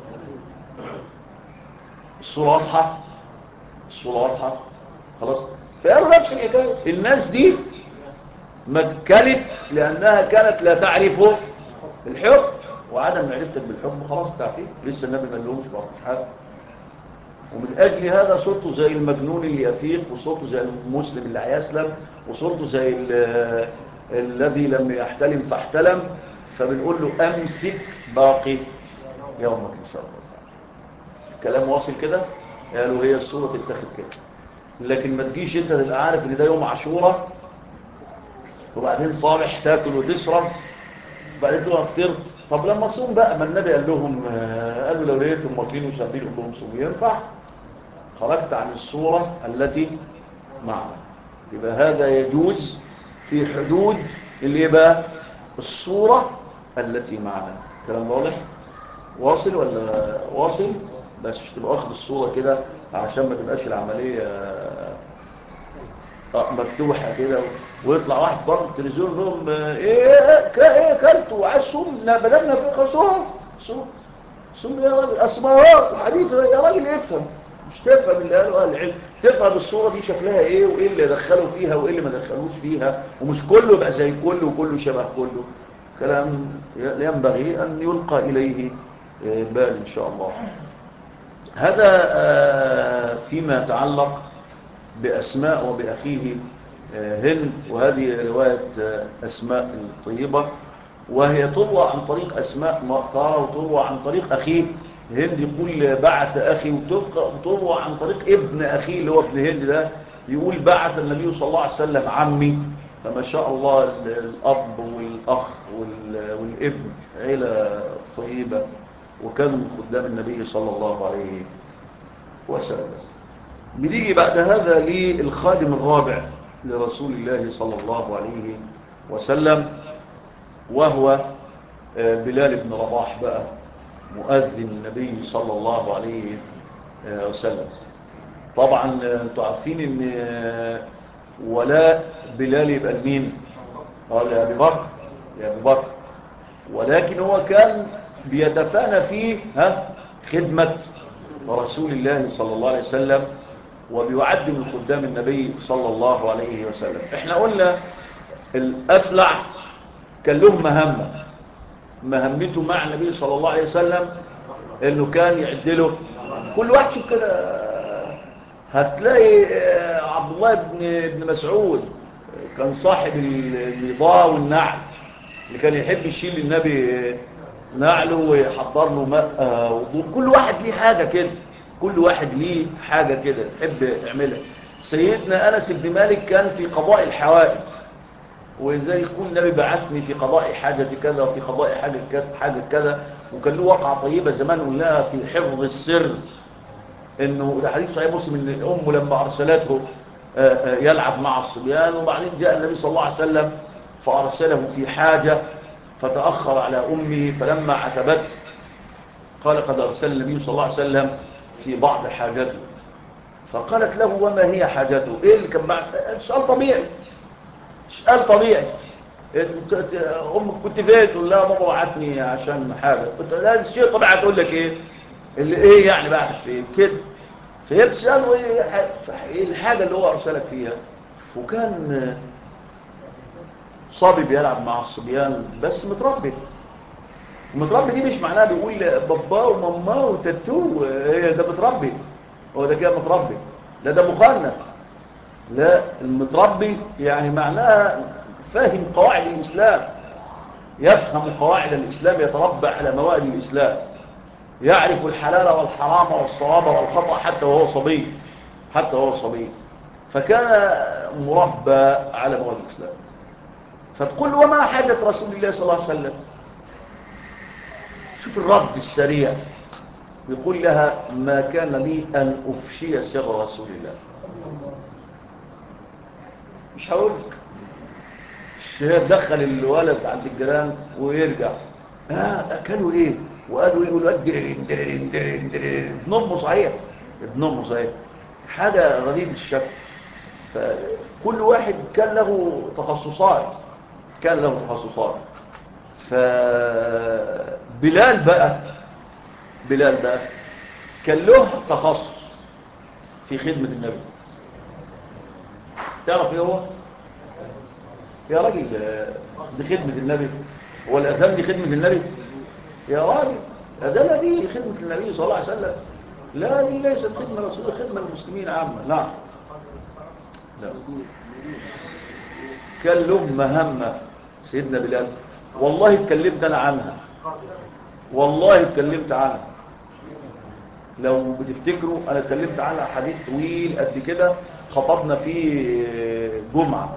الصوره واضحه، الصوره واضحه. خلاص. فقالوا نفس الحكايه. الناس دي مكلت لانها كانت لا تعرف الحكم، وعدم معرفتك بالحكم خلاص تعرفيه. لسه النبي ما قالهمش برضه مش حاجه. ومن أجل هذا صرته زي المجنون اللي يفيق، وصرته زي المسلم اللي هيسلم، وصرته زي الذي لم يحتلم فاحتلم. فبنقول له أمسك باقي يومك إن شاء الله. كلام واصل كده. قالوا هي الصورة تتخذ كده، لكن ما تجيش انت تبقى عارف ان ده يوم عاشوراء وبعدين صالح تاكل وتشرب وبعدين تبقى فطرت. طب لما صوم بقى، ما النبي قال لهم قالوا لو لقيتم واكلين وشاربين قول لهم صوموا. ينفع؟ خرجت عن الصورة التي معنا. يبقى هذا يجوز في حدود اللي يبقى الصورة التي معنا. كلام واضح؟ واصل ولا واصل؟ بس تبقى واخد الصورة كده عشان ما تبقاش العملية مفتوحة كده ويطلع واحد بره التلفزيون لهم ايه كلتوا وعايز صوم بدلنا فقه صوم يا راجل. اسمارات الحديث يا راجل افهم، مش تفهم اللي قالوا اهل العلم، تفهم الصورة دي شكلها ايه وايه اللي دخلوا فيها وايه اللي ما دخلوش فيها، ومش كله يبقى زي كله وكله شبه كله. كلام ينبغي ان يلقى اليه بال ان شاء الله. هذا فيما يتعلق بأسماء وبأخيه هند. وهذه رواية أسماء الطيبة، وهي تروى عن طريق أسماء مختارة وتروى عن طريق أخيه هند. يقول بعث أخي، وتروى عن طريق ابن أخيه اللي هو ابن هند ده، يقول بعث النبي صلى الله عليه وسلم عمي. فما شاء الله الأب والأخ والابن عيلة طيبة، وكانوا من خدام النبي صلى الله عليه وسلم. بنيجي بعد هذا للخادم الرابع لرسول الله صلى الله عليه وسلم، وهو بلال بن رباح بقى، مؤذن النبي صلى الله عليه وسلم. طبعا انتوا عارفين ان ولاء بلال يبقى لمين؟ قال يا ابي بكر، يا ابي بكر. ولكن هو كان بيتفانى فيه خدمة رسول الله صلى الله عليه وسلم، وبيعد من خدام النبي صلى الله عليه وسلم. احنا قلنا الأسلع كان له مهمته مع النبي صلى الله عليه وسلم انه كان يعدله. كل واحد شوف كده هتلاقي عبد الله بن مسعود كان صاحب البيضاء والنعل، اللي كان يحب يشيل للنبي نعله ويحضر له ماء وضوء. كل واحد ليه حاجة كده، كل واحد ليه حاجة كده يحب يعملها. سيدنا أنس بن مالك كان في قضاء الحوائج، وإذا يكون النبي بعثني في قضاء حاجة كذا وفي قضاء حاجة كذا. وكان له وقعة طيبة زمان قلناها في حفظ السر، إنه ده حديث صحيح مسلم، إن أمه لما أرسلته يلعب مع الصبيان، وبعدين جاء النبي صلى الله عليه وسلم فأرسله في حاجة فتأخر على أمه، فلما عتبت قال قد أرسل النبي صلى الله عليه وسلم في بعض حاجته. فقالت له وما هي حاجته؟ ايه اللي كان بعد؟ سؤال طبيعي، سؤال طبيعي. امك كنت فين؟ تقول لها بابا وعدني عشان حاجه. كنت لا شيء طبيعي، تقول لك ايه اللي ايه يعني بعد فين كده. فهي بتساله ايه الحاجه اللي هو ارسلك فيها. وكان صبي بيلعب مع الصبيان بس متربي. المتربي دي مش معناها بيقول بابا وماما وتاتو، هي ده متربي، هو ده كده متربي. لا ده مخنث. لا، المتربي يعني معناها فاهم قواعد الإسلام، يفهم قواعد الإسلام، يتربى على مواد الإسلام، يعرف الحلال والحرام والصواب والخطأ حتى وهو صبي، حتى وهو صبي. فكان مربى على مواد الإسلام. فتقول وما حاجة رسول الله صلى الله عليه وسلم؟ شوف الرد السريع، يقول لها ما كان لي أن أفشي سر رسول الله. مش هقولك الشيخ دخل الولد عند الجيران ويرجع، اكلوا ايه وقالوا ايه، يقولوا درين درين درين درين. ابن امه صحيح، ابن امه صحيح، حاجه غريبه الشكل. فكل واحد كان له تخصصات، كان له تخصصات. فبلال بقى، بلال بقى كان له تخصص في خدمه النبي. تعرف ايه هو؟ يا راجل دي خدمه النبي، هو الاذان دي خدمه النبي؟ يا راجل أذان دي خدمة النبي صلى الله عليه وسلم؟ لا، دي ليست خدمة رسول، خدمة المسلمين عامة. لا لا، كان له مهمة سيدنا بلال، والله اتكلمت أنا عنها، والله اتكلمت عنها. لو بتفتكروا أنا اتكلمت عنها حديث طويل قد كده، خطبنا فيه جمعة.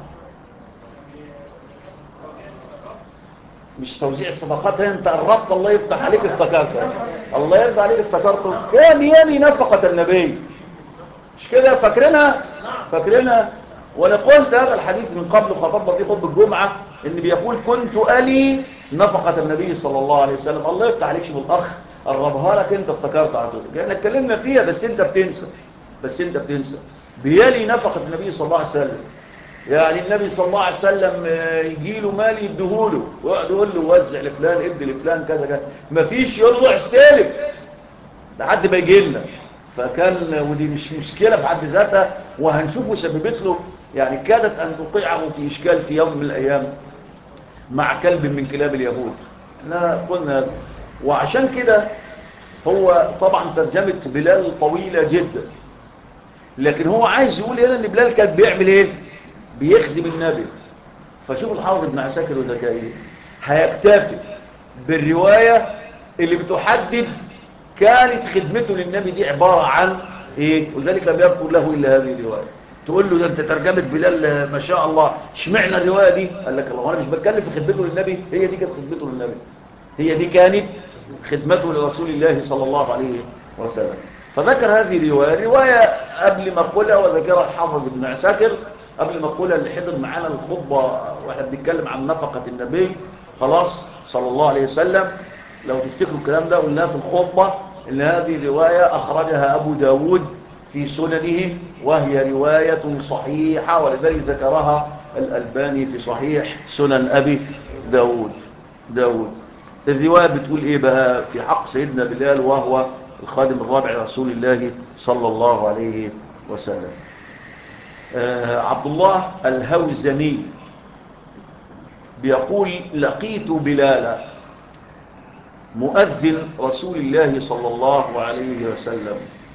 مش توزيع الصدقات، انت قربت، الله يفتح عليك افتكرت، الله يرضى عليك افتكرته. كان يلي نفقة النبي، مش كده؟ فاكرينها؟ فاكرينها؟ وانا قلت هذا الحديث من قبل، خطبنا فيه خطبة الجمعة، ان بيقول كنت ألي نفقة النبي صلى الله عليه وسلم. الله يفتح عليك، شوف الاخ قربها لك انت افتكرت على طول. احنا اتكلمنا فيها بس انت بتنسى، بس انت بتنسى. بيلي نفقة النبي صلى الله عليه وسلم، يعني النبي صلى الله عليه وسلم يجي له مال يديهوله، ويقعد يقول له وزع لفلان، ادي لفلان كذا كذا، مفيش يقول له استلف لحد ما يجي لنا. فكان، ودي مش مشكلة في حد ذاتها، وهنشوفه سببت له يعني كادت أن توقعه في إشكال في يوم من الأيام مع كلب من كلاب اليهود. احنا قلنا، وعشان كده هو طبعا ترجمة بلال طويلة جدا، لكن هو عايز يقول هنا ان بلال كان بيعمل ايه؟ بيخدم النبي. فشوف الحافظ ابن عساكر وذكائه هيكتفي بالرواية اللي بتحدد كانت خدمته للنبي دي عبارة عن ايه، وذلك لم يذكر له الا هذه الرواية. تقول له ده انت ترجمة بلال ما شاء الله، اشمعنى الرواية دي؟ قال لك الله، انا مش بتكلم في خدمته للنبي، هي دي كانت خدمته للنبي، هي دي كانت خدمته لرسول الله صلى الله عليه وسلم. فذكر هذه الرواية، رواية قبل ما قلها وذكرها الحافظ ابن عساكر قبل ما قلها، اللي حضر معانا الخطبة واحنا بنتكلم عن نفقة النبي خلاص صلى الله عليه وسلم. لو تفتكروا الكلام ده قلناه في الخطبة، ان هذه الرواية اخرجها ابو داود في سننه، وهي رواية صحيحة، ولذلك ذكرها الألباني في صحيح سنن أبي داود. الرواية بتقول ايه بقى في حق سيدنا بلال وهو الخادم الرابع لرسول الله صلى الله عليه وسلم؟ عبد الله الهوزني بيقول لقيت بلالا مؤذن رسول الله صلى الله عليه وسلم،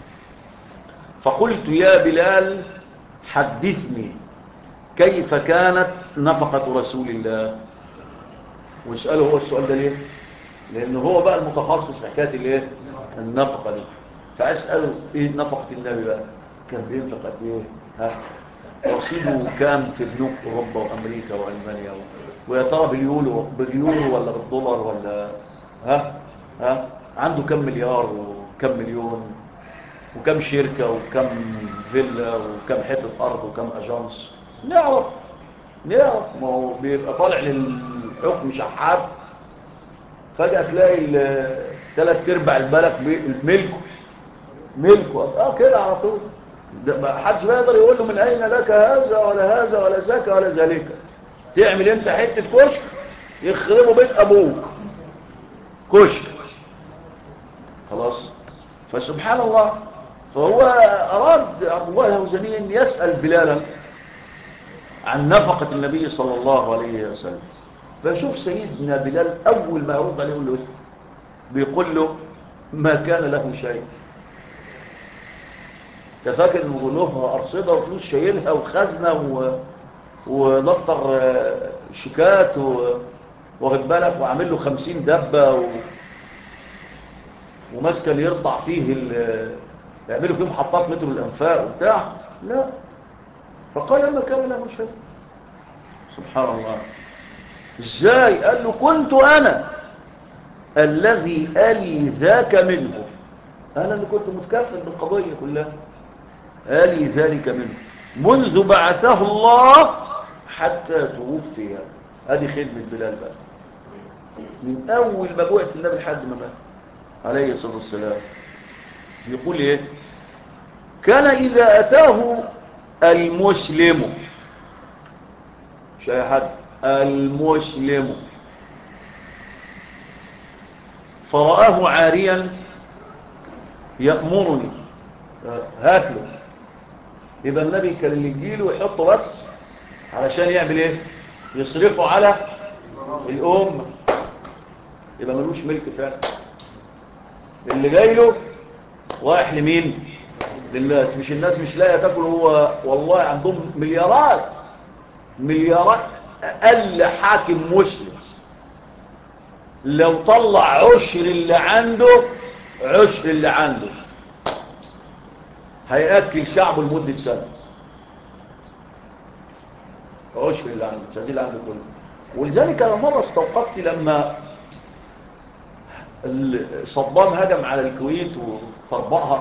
فقلت يا بلال حدثني كيف كانت نفقة رسول الله. واسأله هو السؤال ده ليه؟ لأنه هو بقى المتخصص في حكاية الايه؟ النفقة دي. فأسأله ايه نفقة النبي بقى؟ كان بينفق قد ايه؟ ها؟ رصيده كام في بنوك أوروبا وأمريكا وألمانيا ويا ترى باليورو ولا بالدولار ولا ها عنده كم مليار وكم مليون وكم شركة وكم فيلا وكم حتة أرض وكم أجانس؟ نعرف، ما هو بيبقى طالع للحكم شحات، فجأة تلاقي 3/4 البلد ملكه، ملكه كده على طول. ما حدش بيقدر يقول له من اين لك هذا ولا هذا ولا ذاك ولا ذلك. تعمل انت حته كشك يخربوا بيت ابوك كشك خلاص. فسبحان الله. فهو اراد عبد الله الهوزني ان يسال بلالا عن نفقه النبي صلى الله عليه وسلم. فشوف سيدنا بلال اول ما يرد عليه يقول له ايه؟ بيقول له ما كان له شيء. تفاكر انه له ارصده وفلوس شايلها وخزنه ودفتر شيكات واخد بالك وعامل له 50 دبه ومسكن يرضع فيه يعملوا فيه محطات مترو الانفاق وبتاع. لا. فقال ما كان له شيء. سبحان الله. ازاي؟ قال له كنت انا الذي الي ذاك منه. انا اللي كنت متكفل بالقضيه كلها. الي ذلك منه منذ بعثه الله حتى توفي. هذه خدمه بلال بقى من اول ما بعث النبي لحد ما مات عليه الصلاه والسلام. يقول ايه؟ كان اذا اتاه المسلم، مش اي حد، المسلم، فرآه عاريا يأمرني هاتله. يبقى النبي كان اللي يجيله ويحطه بس علشان يعمل ايه؟ يصرفه على الأمة. يبقى ملوش ملك فعلا. اللي جاي له رايح لمين؟ للناس. مش الناس مش لاقيه تاكل. هو والله عندهم مليارات اقل حاكم مسلم لو طلع عشر اللي عنده هيأكل شعبه لمدة سنة. عشر اللي عنده مش اللي عنده كله. ولذلك انا مرة استوقفت لما صدام هجم على الكويت وطربقها،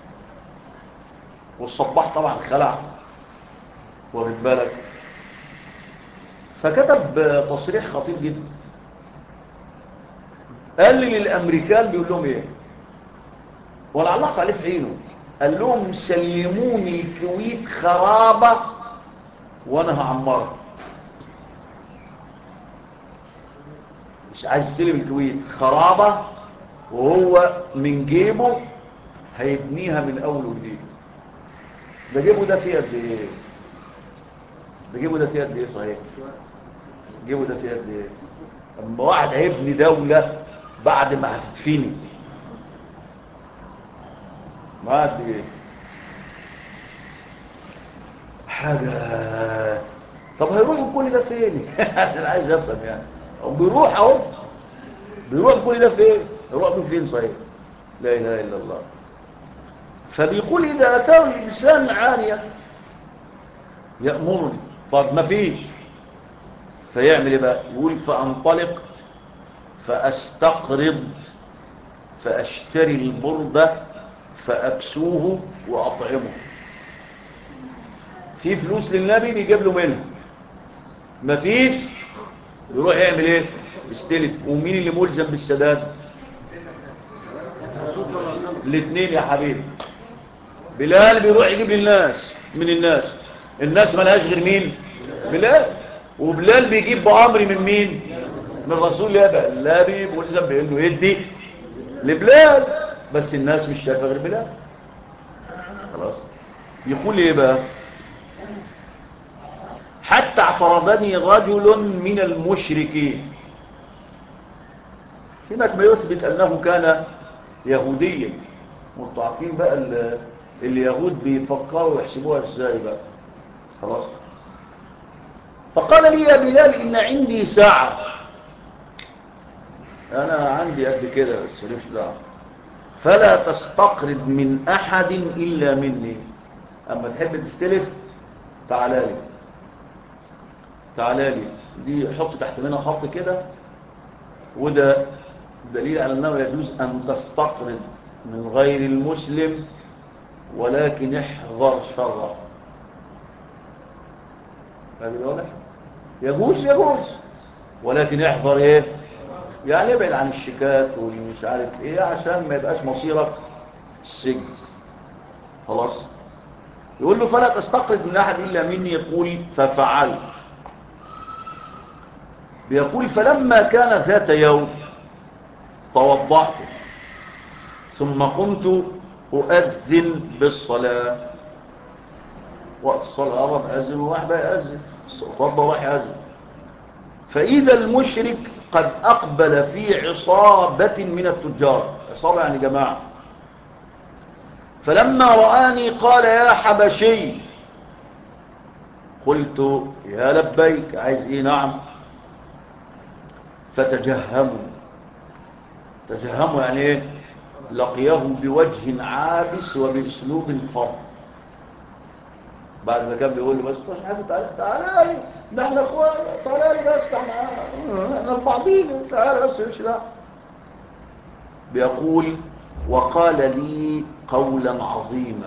والصباح طبعا خلع واخد بالك، فكتب تصريح خطير جدا. قال لي للامريكان بيقول لهم ايه ولا علقت عليه في عينه، قال لهم سلموني الكويت خرابة وانا هعمرها. مش عايز يستلم الكويت خرابة وهو من جيبه هيبنيها من اول وجديد. ده جيبه ده فيه قد ايه؟ ده جيبه ده فيه قد ايه صحيح؟ جيبه ده فيه قد ايه؟ اما واحد هيبني دولة بعد ما هتدفني ما قد ايه؟ حاجة. طب هيروحوا كل ده فين؟ انا عايز افهم يعني. بيروح اهو، بيروح كل ده فين؟ يروح فين صحيح؟ لا اله الا الله. فبيقول اذا اتاه الانسان عاليا يأمرني. طب ما فيش، فيعمل ايه بقى؟ يقول فانطلق فاستقرض فاشتري البردة فاكسوه واطعمه. في فلوس للنبي بيجيب له منها، ما فيش يروح يعمل ايه؟ يستلف. ومين اللي ملزم بالسداد؟ الاثنين يا حبيبي. بلال بيروح يجيب للناس من الناس ما لهاش غير مين؟ بلال. وبلال بيجيب بأمر من مين؟ من رسول الله. بقى النبي ملزم بانه يدي لبلال، بس الناس مش شايفه غير بلال. خلاص. يقول ايه بقى؟ حتى اعترضني رجل من المشركين. هناك ما يثبت انه كان يهوديا. وانتوا عارفين بقى اليهود بيفكروا ويحسبوها ازاي بقى. خلاص. فقال لي يا بلال ان عندي ساعة. انا عندي قد كده بس ماليش دعوه. فلا تستقرض من احد الا مني. اما تحب تستلف تعالى لي. دي حط تحت منها خط كده، وده دليل على انه يجوز ان تستقرض من غير المسلم ولكن احذر شره. هذا واضح؟ يجوز ولكن احذر ايه؟ يعني ابعد عن الشيكات والمش عارف ايه عشان ما يبقاش مصيرك السجن. خلاص. يقول له فلا تستقرض من أحد إلا مني. يقول ففعلت. بيقول فلما كان ذات يوم توضعت ثم قمت أؤذن بالصلاة. وقت الصلاة قرب أذن وواحد بقى يأذن توضى وراح يأذن. فإذا المشرك قد أقبل في عصابة من التجار. عصابة يعني جماعة. فلما رآني قال يا حبشي. قلت يا لبيك. عايز ايه؟ نعم. فتجهموا. تجهموا يعني ايه؟ لقيه بوجه عابس وبأسلوب فرض. بعد ما كان بيقول له بس مش حاجه، تعالى لي ده احنا اخوان، تعالى لي بس احنا البعضين، تعالى بس مش لا. بيقول وقال لي قولا عظيما.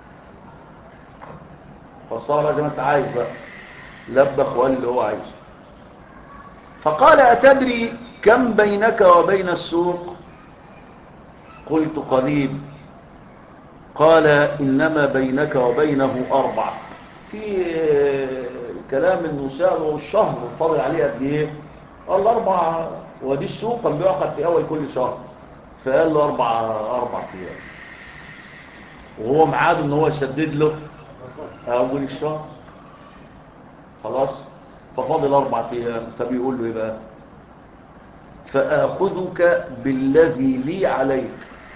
فالصلاة زي ما انت عايز بقى، لبخ وقال اللي هو عايزه. فقال أتدري كم بينك وبين السوق؟ قلت قريب. قال إنما بينك وبينه 4. في كلام انه سعره الشهر فاضل عليه قد ايه؟ قال 4. ودي السوق كان بيعقد في اول كل شهر، فقال له 4 ايام، وهو معاد ان هو يسدد له اول الشهر. خلاص. ففاضل 4 ايام. فبيقول له ايه بقى؟ فآخذك بالذي لي عليك.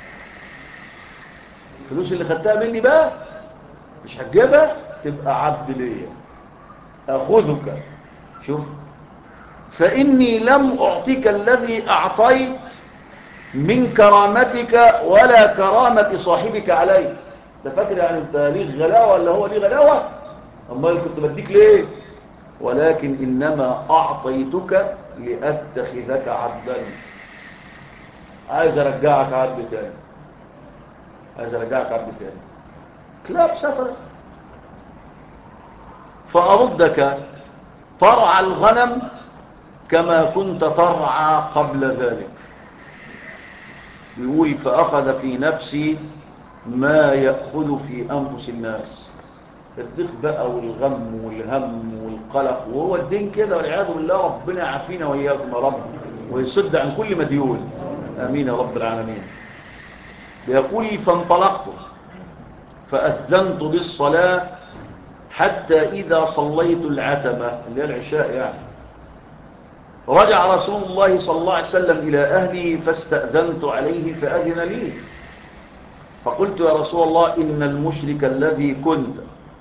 الفلوس اللي خدتها مني بقى مش هتجيبها، تبقى عبد ليا. آخذك. شوف. فإني لم أعطيك الذي أعطيت من كرامتك ولا كرامة صاحبك علي. انت فاكر يعني انت ليك غلاوة ولا هو ليه غلاوة؟ أما كنت بديك ليه؟ ولكن إنما أعطيتك لأتخذك عبدا. عايز أرجعك عبد تاني. عايز أرجعك عبد تاني. كلاب سفر. فأردك ترعى الغنم كما كنت ترعى قبل ذلك. يقول فأخذ في نفسي ما يأخذ في أنفس الناس. الضيق بقى والغم والهم والقلق، وهو الدين كده والعياذ بالله. ربنا يعافينا وإياكم يا رب ويسد عن كل مديون. آمين يا رب العالمين. يقول فانطلقت فأذنت بالصلاة حتى إذا صليت العتمة اللي هي العشاء يعني، رجع رسول الله صلى الله عليه وسلم إلى أهله فاستأذنت عليه فأذن لي. فقلت يا رسول الله إن المشرك الذي كنت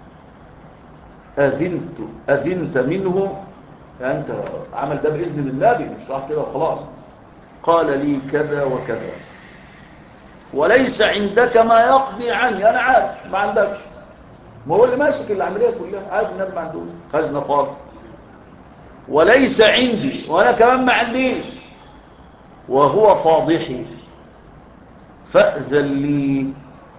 أذنت منه، يعني أنت عمل ده بإذن النبي مش راح كده وخلاص. قال لي كذا وكذا وليس عندك ما يقضي عني. أنا عارف ما عندكش، ما هو اللي ماسك العملية كلها، عارف النبي ما عندوش خزنة فاضي. وليس عندي وأنا كمان ما عنديش وهو فاضحي. فأذن لي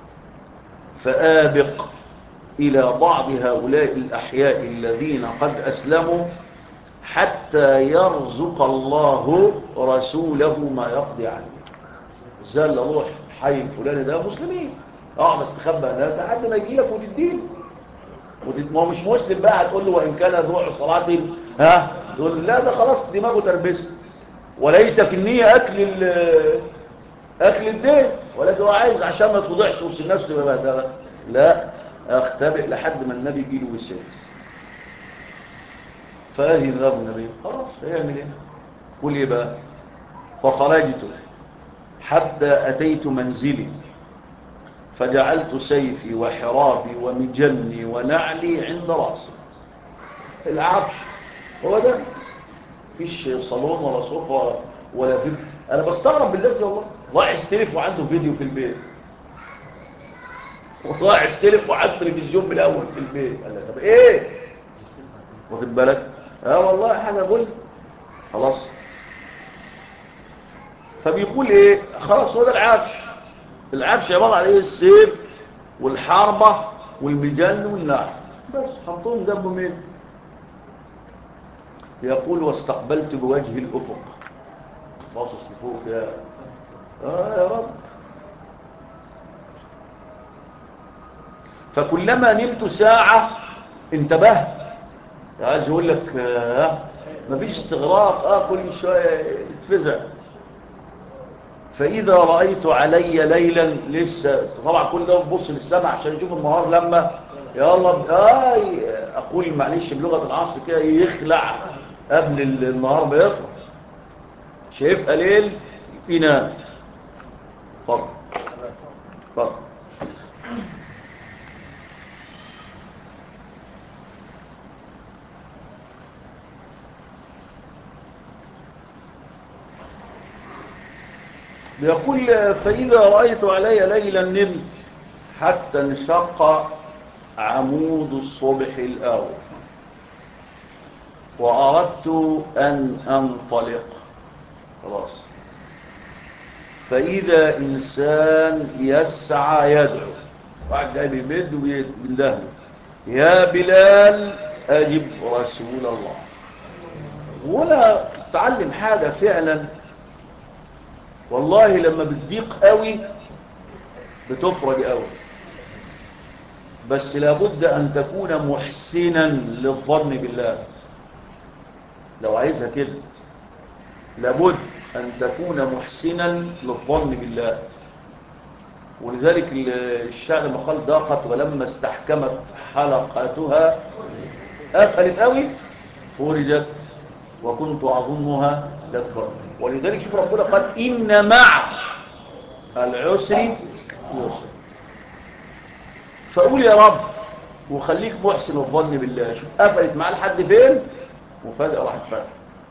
فآبق إلى بعض هؤلاء الأحياء الذين قد أسلموا حتى يرزق الله رسوله ما يقضي عنه. زال روح حي الفلاني ده مسلمين، اقعد استخبى هناك لحد ما يجي لك وتديله. ما هو مش مسلم بقى هتقول له وان كان ذو عصرات ها، تقول لا ده خلاص دماغه تربس. وليس في النية اكل الدين، ولكن هو عايز عشان ما تفضحش وسط الناس تبقى بهدله. لا، اختبئ لحد ما النبي يجي له ويسد. فهذه ذا النبي خلاص هيعمل ايه؟ قول ايه بقى؟ فخرجت حتى أتيت منزلي فجعلت سيفي وحرابي ومجني ونعلي عند رأسي. العفش هو ده، فيش صالون ولا صوفة ولا فيديو. أنا بستغرب بالله والله. راح يستلف وعنده فيديو في البيت، وراح يستلف وعنده تلفزيون بالأول في البيت. قال لك طب إيه؟ واخد بالك؟ والله حاجة قول خلاص. فبيقول إيه؟ خلاص هو ده العفش. العفش عبارة عن ايه؟ السيف والحربة والمجن والنعل، بس حطوهم جنب مين. يقول واستقبلت بوجه الأفق، باصص لفوق يا رب. فكلما نمت ساعة انتبهت. عايز يقول لك مفيش استغراق، كل شوية اتفزع. فإذا رأيت علي ليلا، لسه طبعا كل ده ببص للسماء عشان يشوف النهار لما يا الله أقول معلش بلغة العصر كده يخلع قبل النهار ما يطلع، شايفها ليل ينام. اتفضل اتفضل. بيقول فإذا رأيت علي ليلا نمت حتى انشق عمود الصبح الأول وأردت أن أنطلق، خلاص، فإذا إنسان يسعى يدعو، واحد جاي بيمد وبيندهله يا بلال أجب رسول الله. ولا تعلم حاجة فعلا والله، لما بتضيق قوي بتفرج قوي، بس لابد أن تكون محسنا للظن بالله. لو عايزها كده لابد أن تكون محسنا للظن بالله. ولذلك الشاعر لما قال ضاقت ولما استحكمت حلقاتها قفلت قوي فرجت وكنت أظنها لا تفرج. ولذلك شوف ربنا قال إن مع العسر يسر. فقول يا رب وخليك محسن الظن بالله. شوف قفلت معاه لحد فين وفجأة راحت فتح.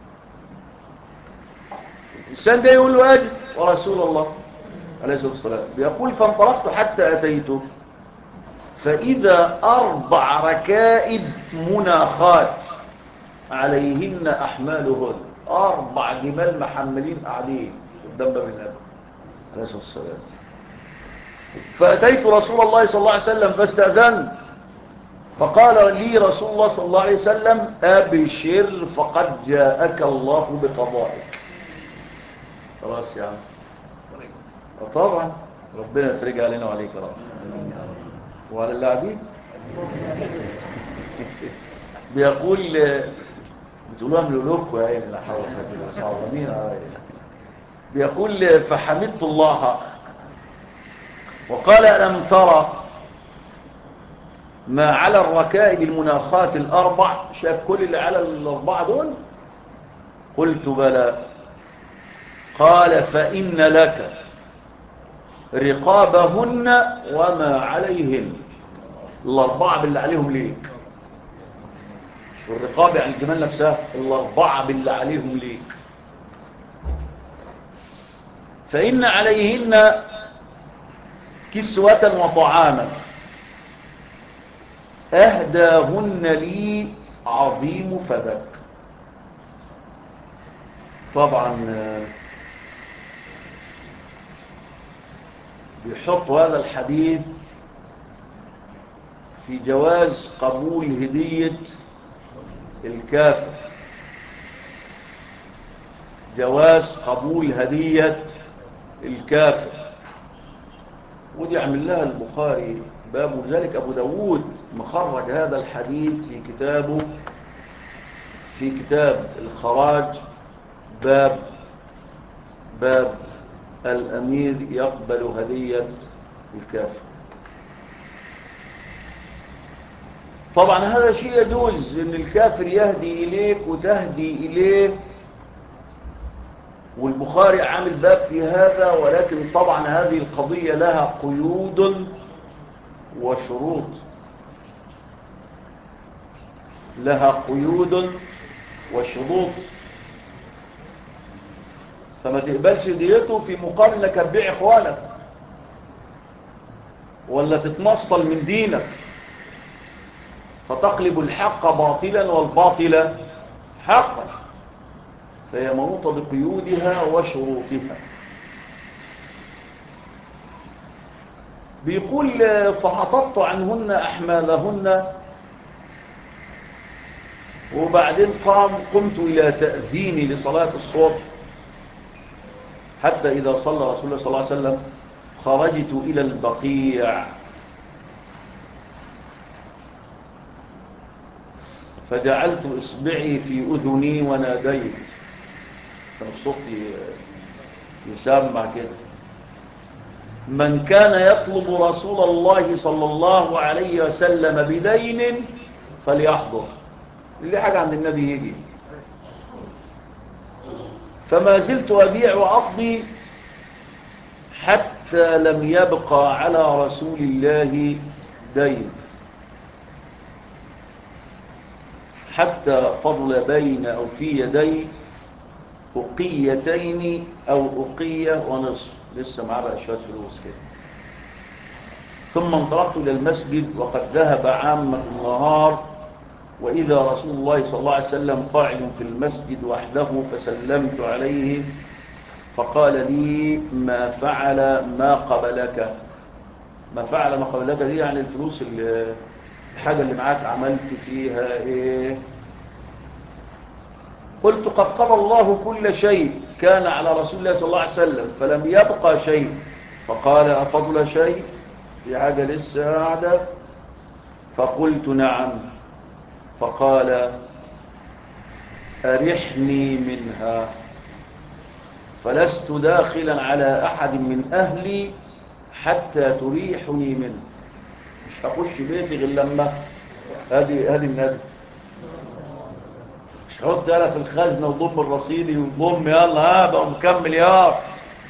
الإنسان ده يقول له أجل ورسول الله عليه الصلاة والسلام. بيقول فانطلقت حتى أتيته فإذا 4 ركائب مناخات عليهن أحمالهن، 4 جمال محملين قاعدين قدام باب النبي عليه الصلاة والسلام. فأتيت رسول الله صلى الله عليه وسلم فاستأذنت، فقال لي رسول الله صلى الله عليه وسلم أبشر فقد جاءك الله بقضائك. خلاص يا عم، طبعا ربنا يفرج علينا وعليك يا رب وعلى اللاعبين. بيقول بتقولوها من لولوكو يا عيني لا حول ولا قوه صعبانين عليا. بيقول فحمدت الله وقال ألم ترى ما على الركائب المناخات 4؟ شاف كل اللي على 4 دول؟ قلت بلى. قال فإن لك رقابهن وما عليهن. 4 باللي عليهم ليك. مش الرقاب يعني الجمال نفسها، 4 باللي عليهم ليك. فإن عليهن كسوة وطعاما أهداهن لي عظيم فدك. طبعا بيحطوا هذا الحديث في جواز قبول هدية الكافر، جواز قبول هدية الكافر. ودي عمل لها البخاري باب، ذلك أبو داود مخرج هذا الحديث في كتابه، في كتاب الخراج، باب الأمير يقبل هدية الكافر. طبعا هذا شيء يجوز ان الكافر يهدي اليك وتهدي اليه، والبخاري عامل باب في هذا. ولكن طبعا هذه القضية لها قيود وشروط، لها قيود وشروط. فما تقبلش هديته في مقابل انك تبيع اخوانك ولا تتنصل من دينك فتقلب الحق باطلا والباطل حقا. فهي منوطة بقيودها وشروطها. بيقول فحطبت عنهن أحمالهن، وبعدين قمت إلى تأذيني لصلاة الصبح، حتى إذا صلى رسول الله صلى الله عليه وسلم خرجت إلى البقيع فجعلت إصبعي في أذني وناديت. كان الصوت يسمع كده: من كان يطلب رسول الله صلى الله عليه وسلم بدين فليحضر، اللي حاجة عند النبي يجي. فما زلت أبيع وأقضي حتى لم يبقى على رسول الله دين، حتى فضل بين أو في يدي أقيتين أو أقية ونصف، لسه معاه بقى شوية فلوس كده. ثم انطلقت إلى المسجد وقد ذهب عامة النهار، وإذا رسول الله صلى الله عليه وسلم قاعد في المسجد وحده، فسلمت عليه فقال لي: ما فعل ما قبلك؟ ما فعل ما قبلك دي يعني الفلوس، الحاجة اللي معاك عملت فيها إيه؟ قلت: قد قضى الله كل شيء كان على رسول الله صلى الله عليه وسلم فلم يبقى شيء. فقال: أفضل شيء؟ في حاجة لسه قاعدة؟ فقلت: نعم. فقال: أرحني منها، فلست داخلا على أحد من أهلي حتى تريحني منه. مش هخش بيتي غير لما هذه النبي. مش هحط انا في الخزنة وضم الرصيدي وضم يلا بقى مكمل يا.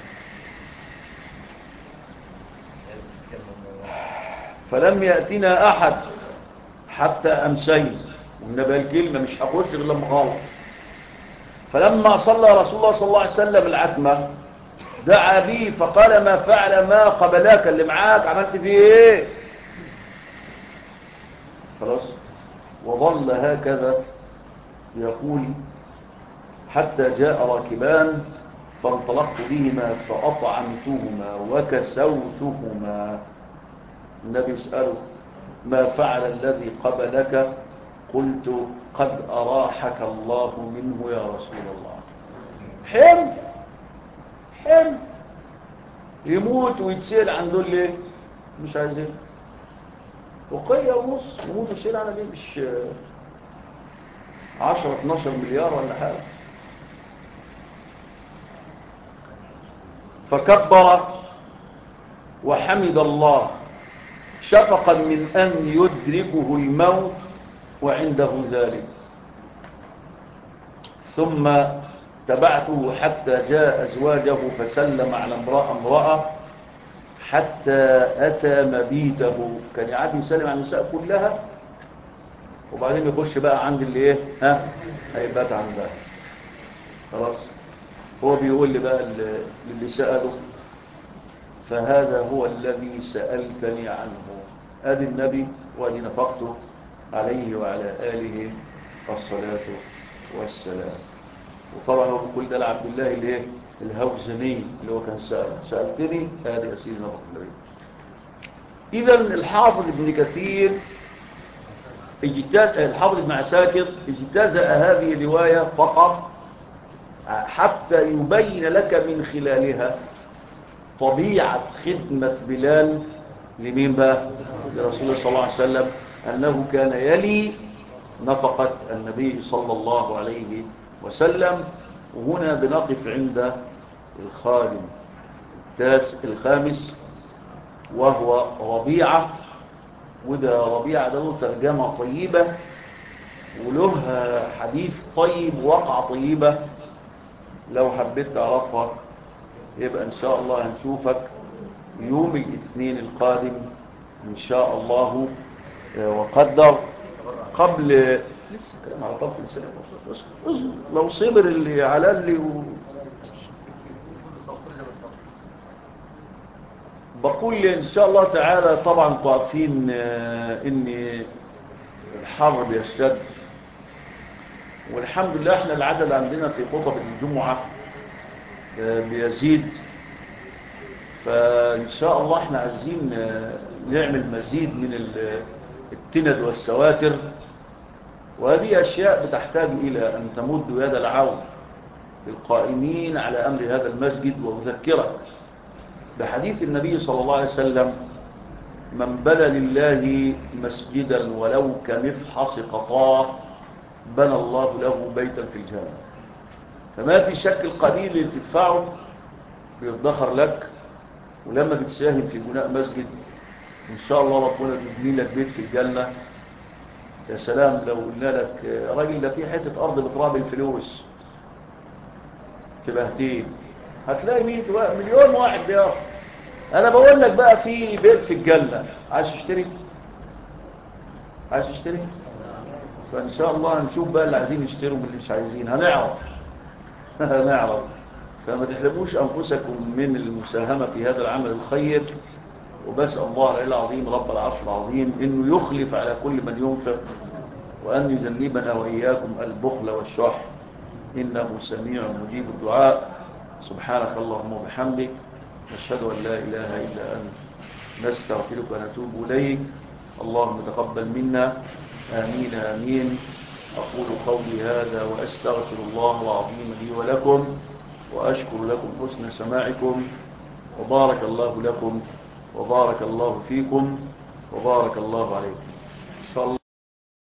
فلم يأتنا أحد حتى أمسين، والنبي الكلمة مش هخش غير لما خالص. فلما صلى رسول الله صلى الله عليه وسلم العتمة دعا بي فقال: ما فعل ما قبلك؟ اللي معاك عملت فيه ايه؟ خلاص. وظل هكذا يقول حتى جاء راكبان فانطلقت بهما فأطعمتهما وكسوتهما. النبي يسأله: ما فعل الذي قبلك؟ قلت: قد أراحك الله منه يا رسول الله. حلم يموت ويتسيل عن دول ليه؟ مش عايزين وقية ونص يموت ويتسيل عن دي، مش 10-12 مليار ولا حاجة. فكبر وحمد الله شفقا من أن يدركه الموت وعنده ذلك. ثم تبعته حتى جاء أزواجه فسلم على امرأة حتى أتى مبيته. كان يعد يسلم على النساء كلها وبعدين يخش بقى عند اللي ايه هيبات عندها. خلاص. هو بيقول لي بقى اللي سأله: فهذا هو الذي سألتني عنه. ادي النبي وادي نفقته عليه وعلى آله الصلاة والسلام. وطبعا هو بيقول ده لعبد الله الايه الهوزني اللي هو كان سألتني هذه أسئلة نفق النبي. إذا الحافظ ابن كثير الحافظ ابن عساكر اجتزأ هذه الرواية فقط حتى يبين لك من خلالها طبيعة خدمة بلال لمين بقى؟ لرسول الله صلى الله عليه وسلم، أنه كان يلي نفقة النبي صلى الله عليه وسلم. وهنا بنقف عند الخادم الخامس وهو ربيعة. وده ربيعة له ترجمة طيبة وله حديث طيب وقع طيبة، لو حبيت تعرفها يبقى إن شاء الله هنشوفك يوم الاثنين القادم إن شاء الله وقدر. قبل لسه كلام على طرف لساني، لو صبر اللي على اللي بقول إن شاء الله تعالى. طبعا طافين إن الحر بيشتد، والحمد لله احنا العدد عندنا في خطب الجمعة بيزيد. فإن شاء الله احنا عايزين نعمل مزيد من التند والسواتر، وهذه أشياء بتحتاج إلى أن تمد يد العون للقائمين على أمر هذا المسجد. وأذكرك بحديث النبي صلى الله عليه وسلم: من بنى لله مسجدا ولو كمفحص قطاه بنى الله له بيتا في الجنة. فما في شك القليل اللي تدفعه بيدخر لك، ولما بتساهم في بناء مسجد إن شاء الله ربنا بيبني لك بيت في الجنة. يا سلام لو قلنا لك راجل ده في حتة أرض بتراب الفلوس في بهتين، هتلاقي 100 مليون واحد بياخد. أنا بقول لك بقى في بيت في الجنة، عايز تشتري؟ عايز تشتري؟ فإن شاء الله هنشوف بقى اللي عايزين يشتروا واللي مش عايزين، هنعرف هنعرف. فما تحرموش أنفسكم من المساهمة في هذا العمل الخير، وبسأل الله العلي العظيم رب العرش العظيم إنه يخلف على كل من ينفق، وأن يجنبنا وإياكم البخل والشح، إنه سميع مجيب الدعاء. سبحانك اللهم وبحمدك، نشهد أن لا إله إلا أنت، نستغفرك ونتوب إليك. اللهم تقبل منا، آمين آمين. أقول قولي هذا وأستغفر الله العظيم لي ولكم، وأشكر لكم حسن سماعكم، وبارك الله لكم، وبارك الله فيكم، وبارك الله عليكم.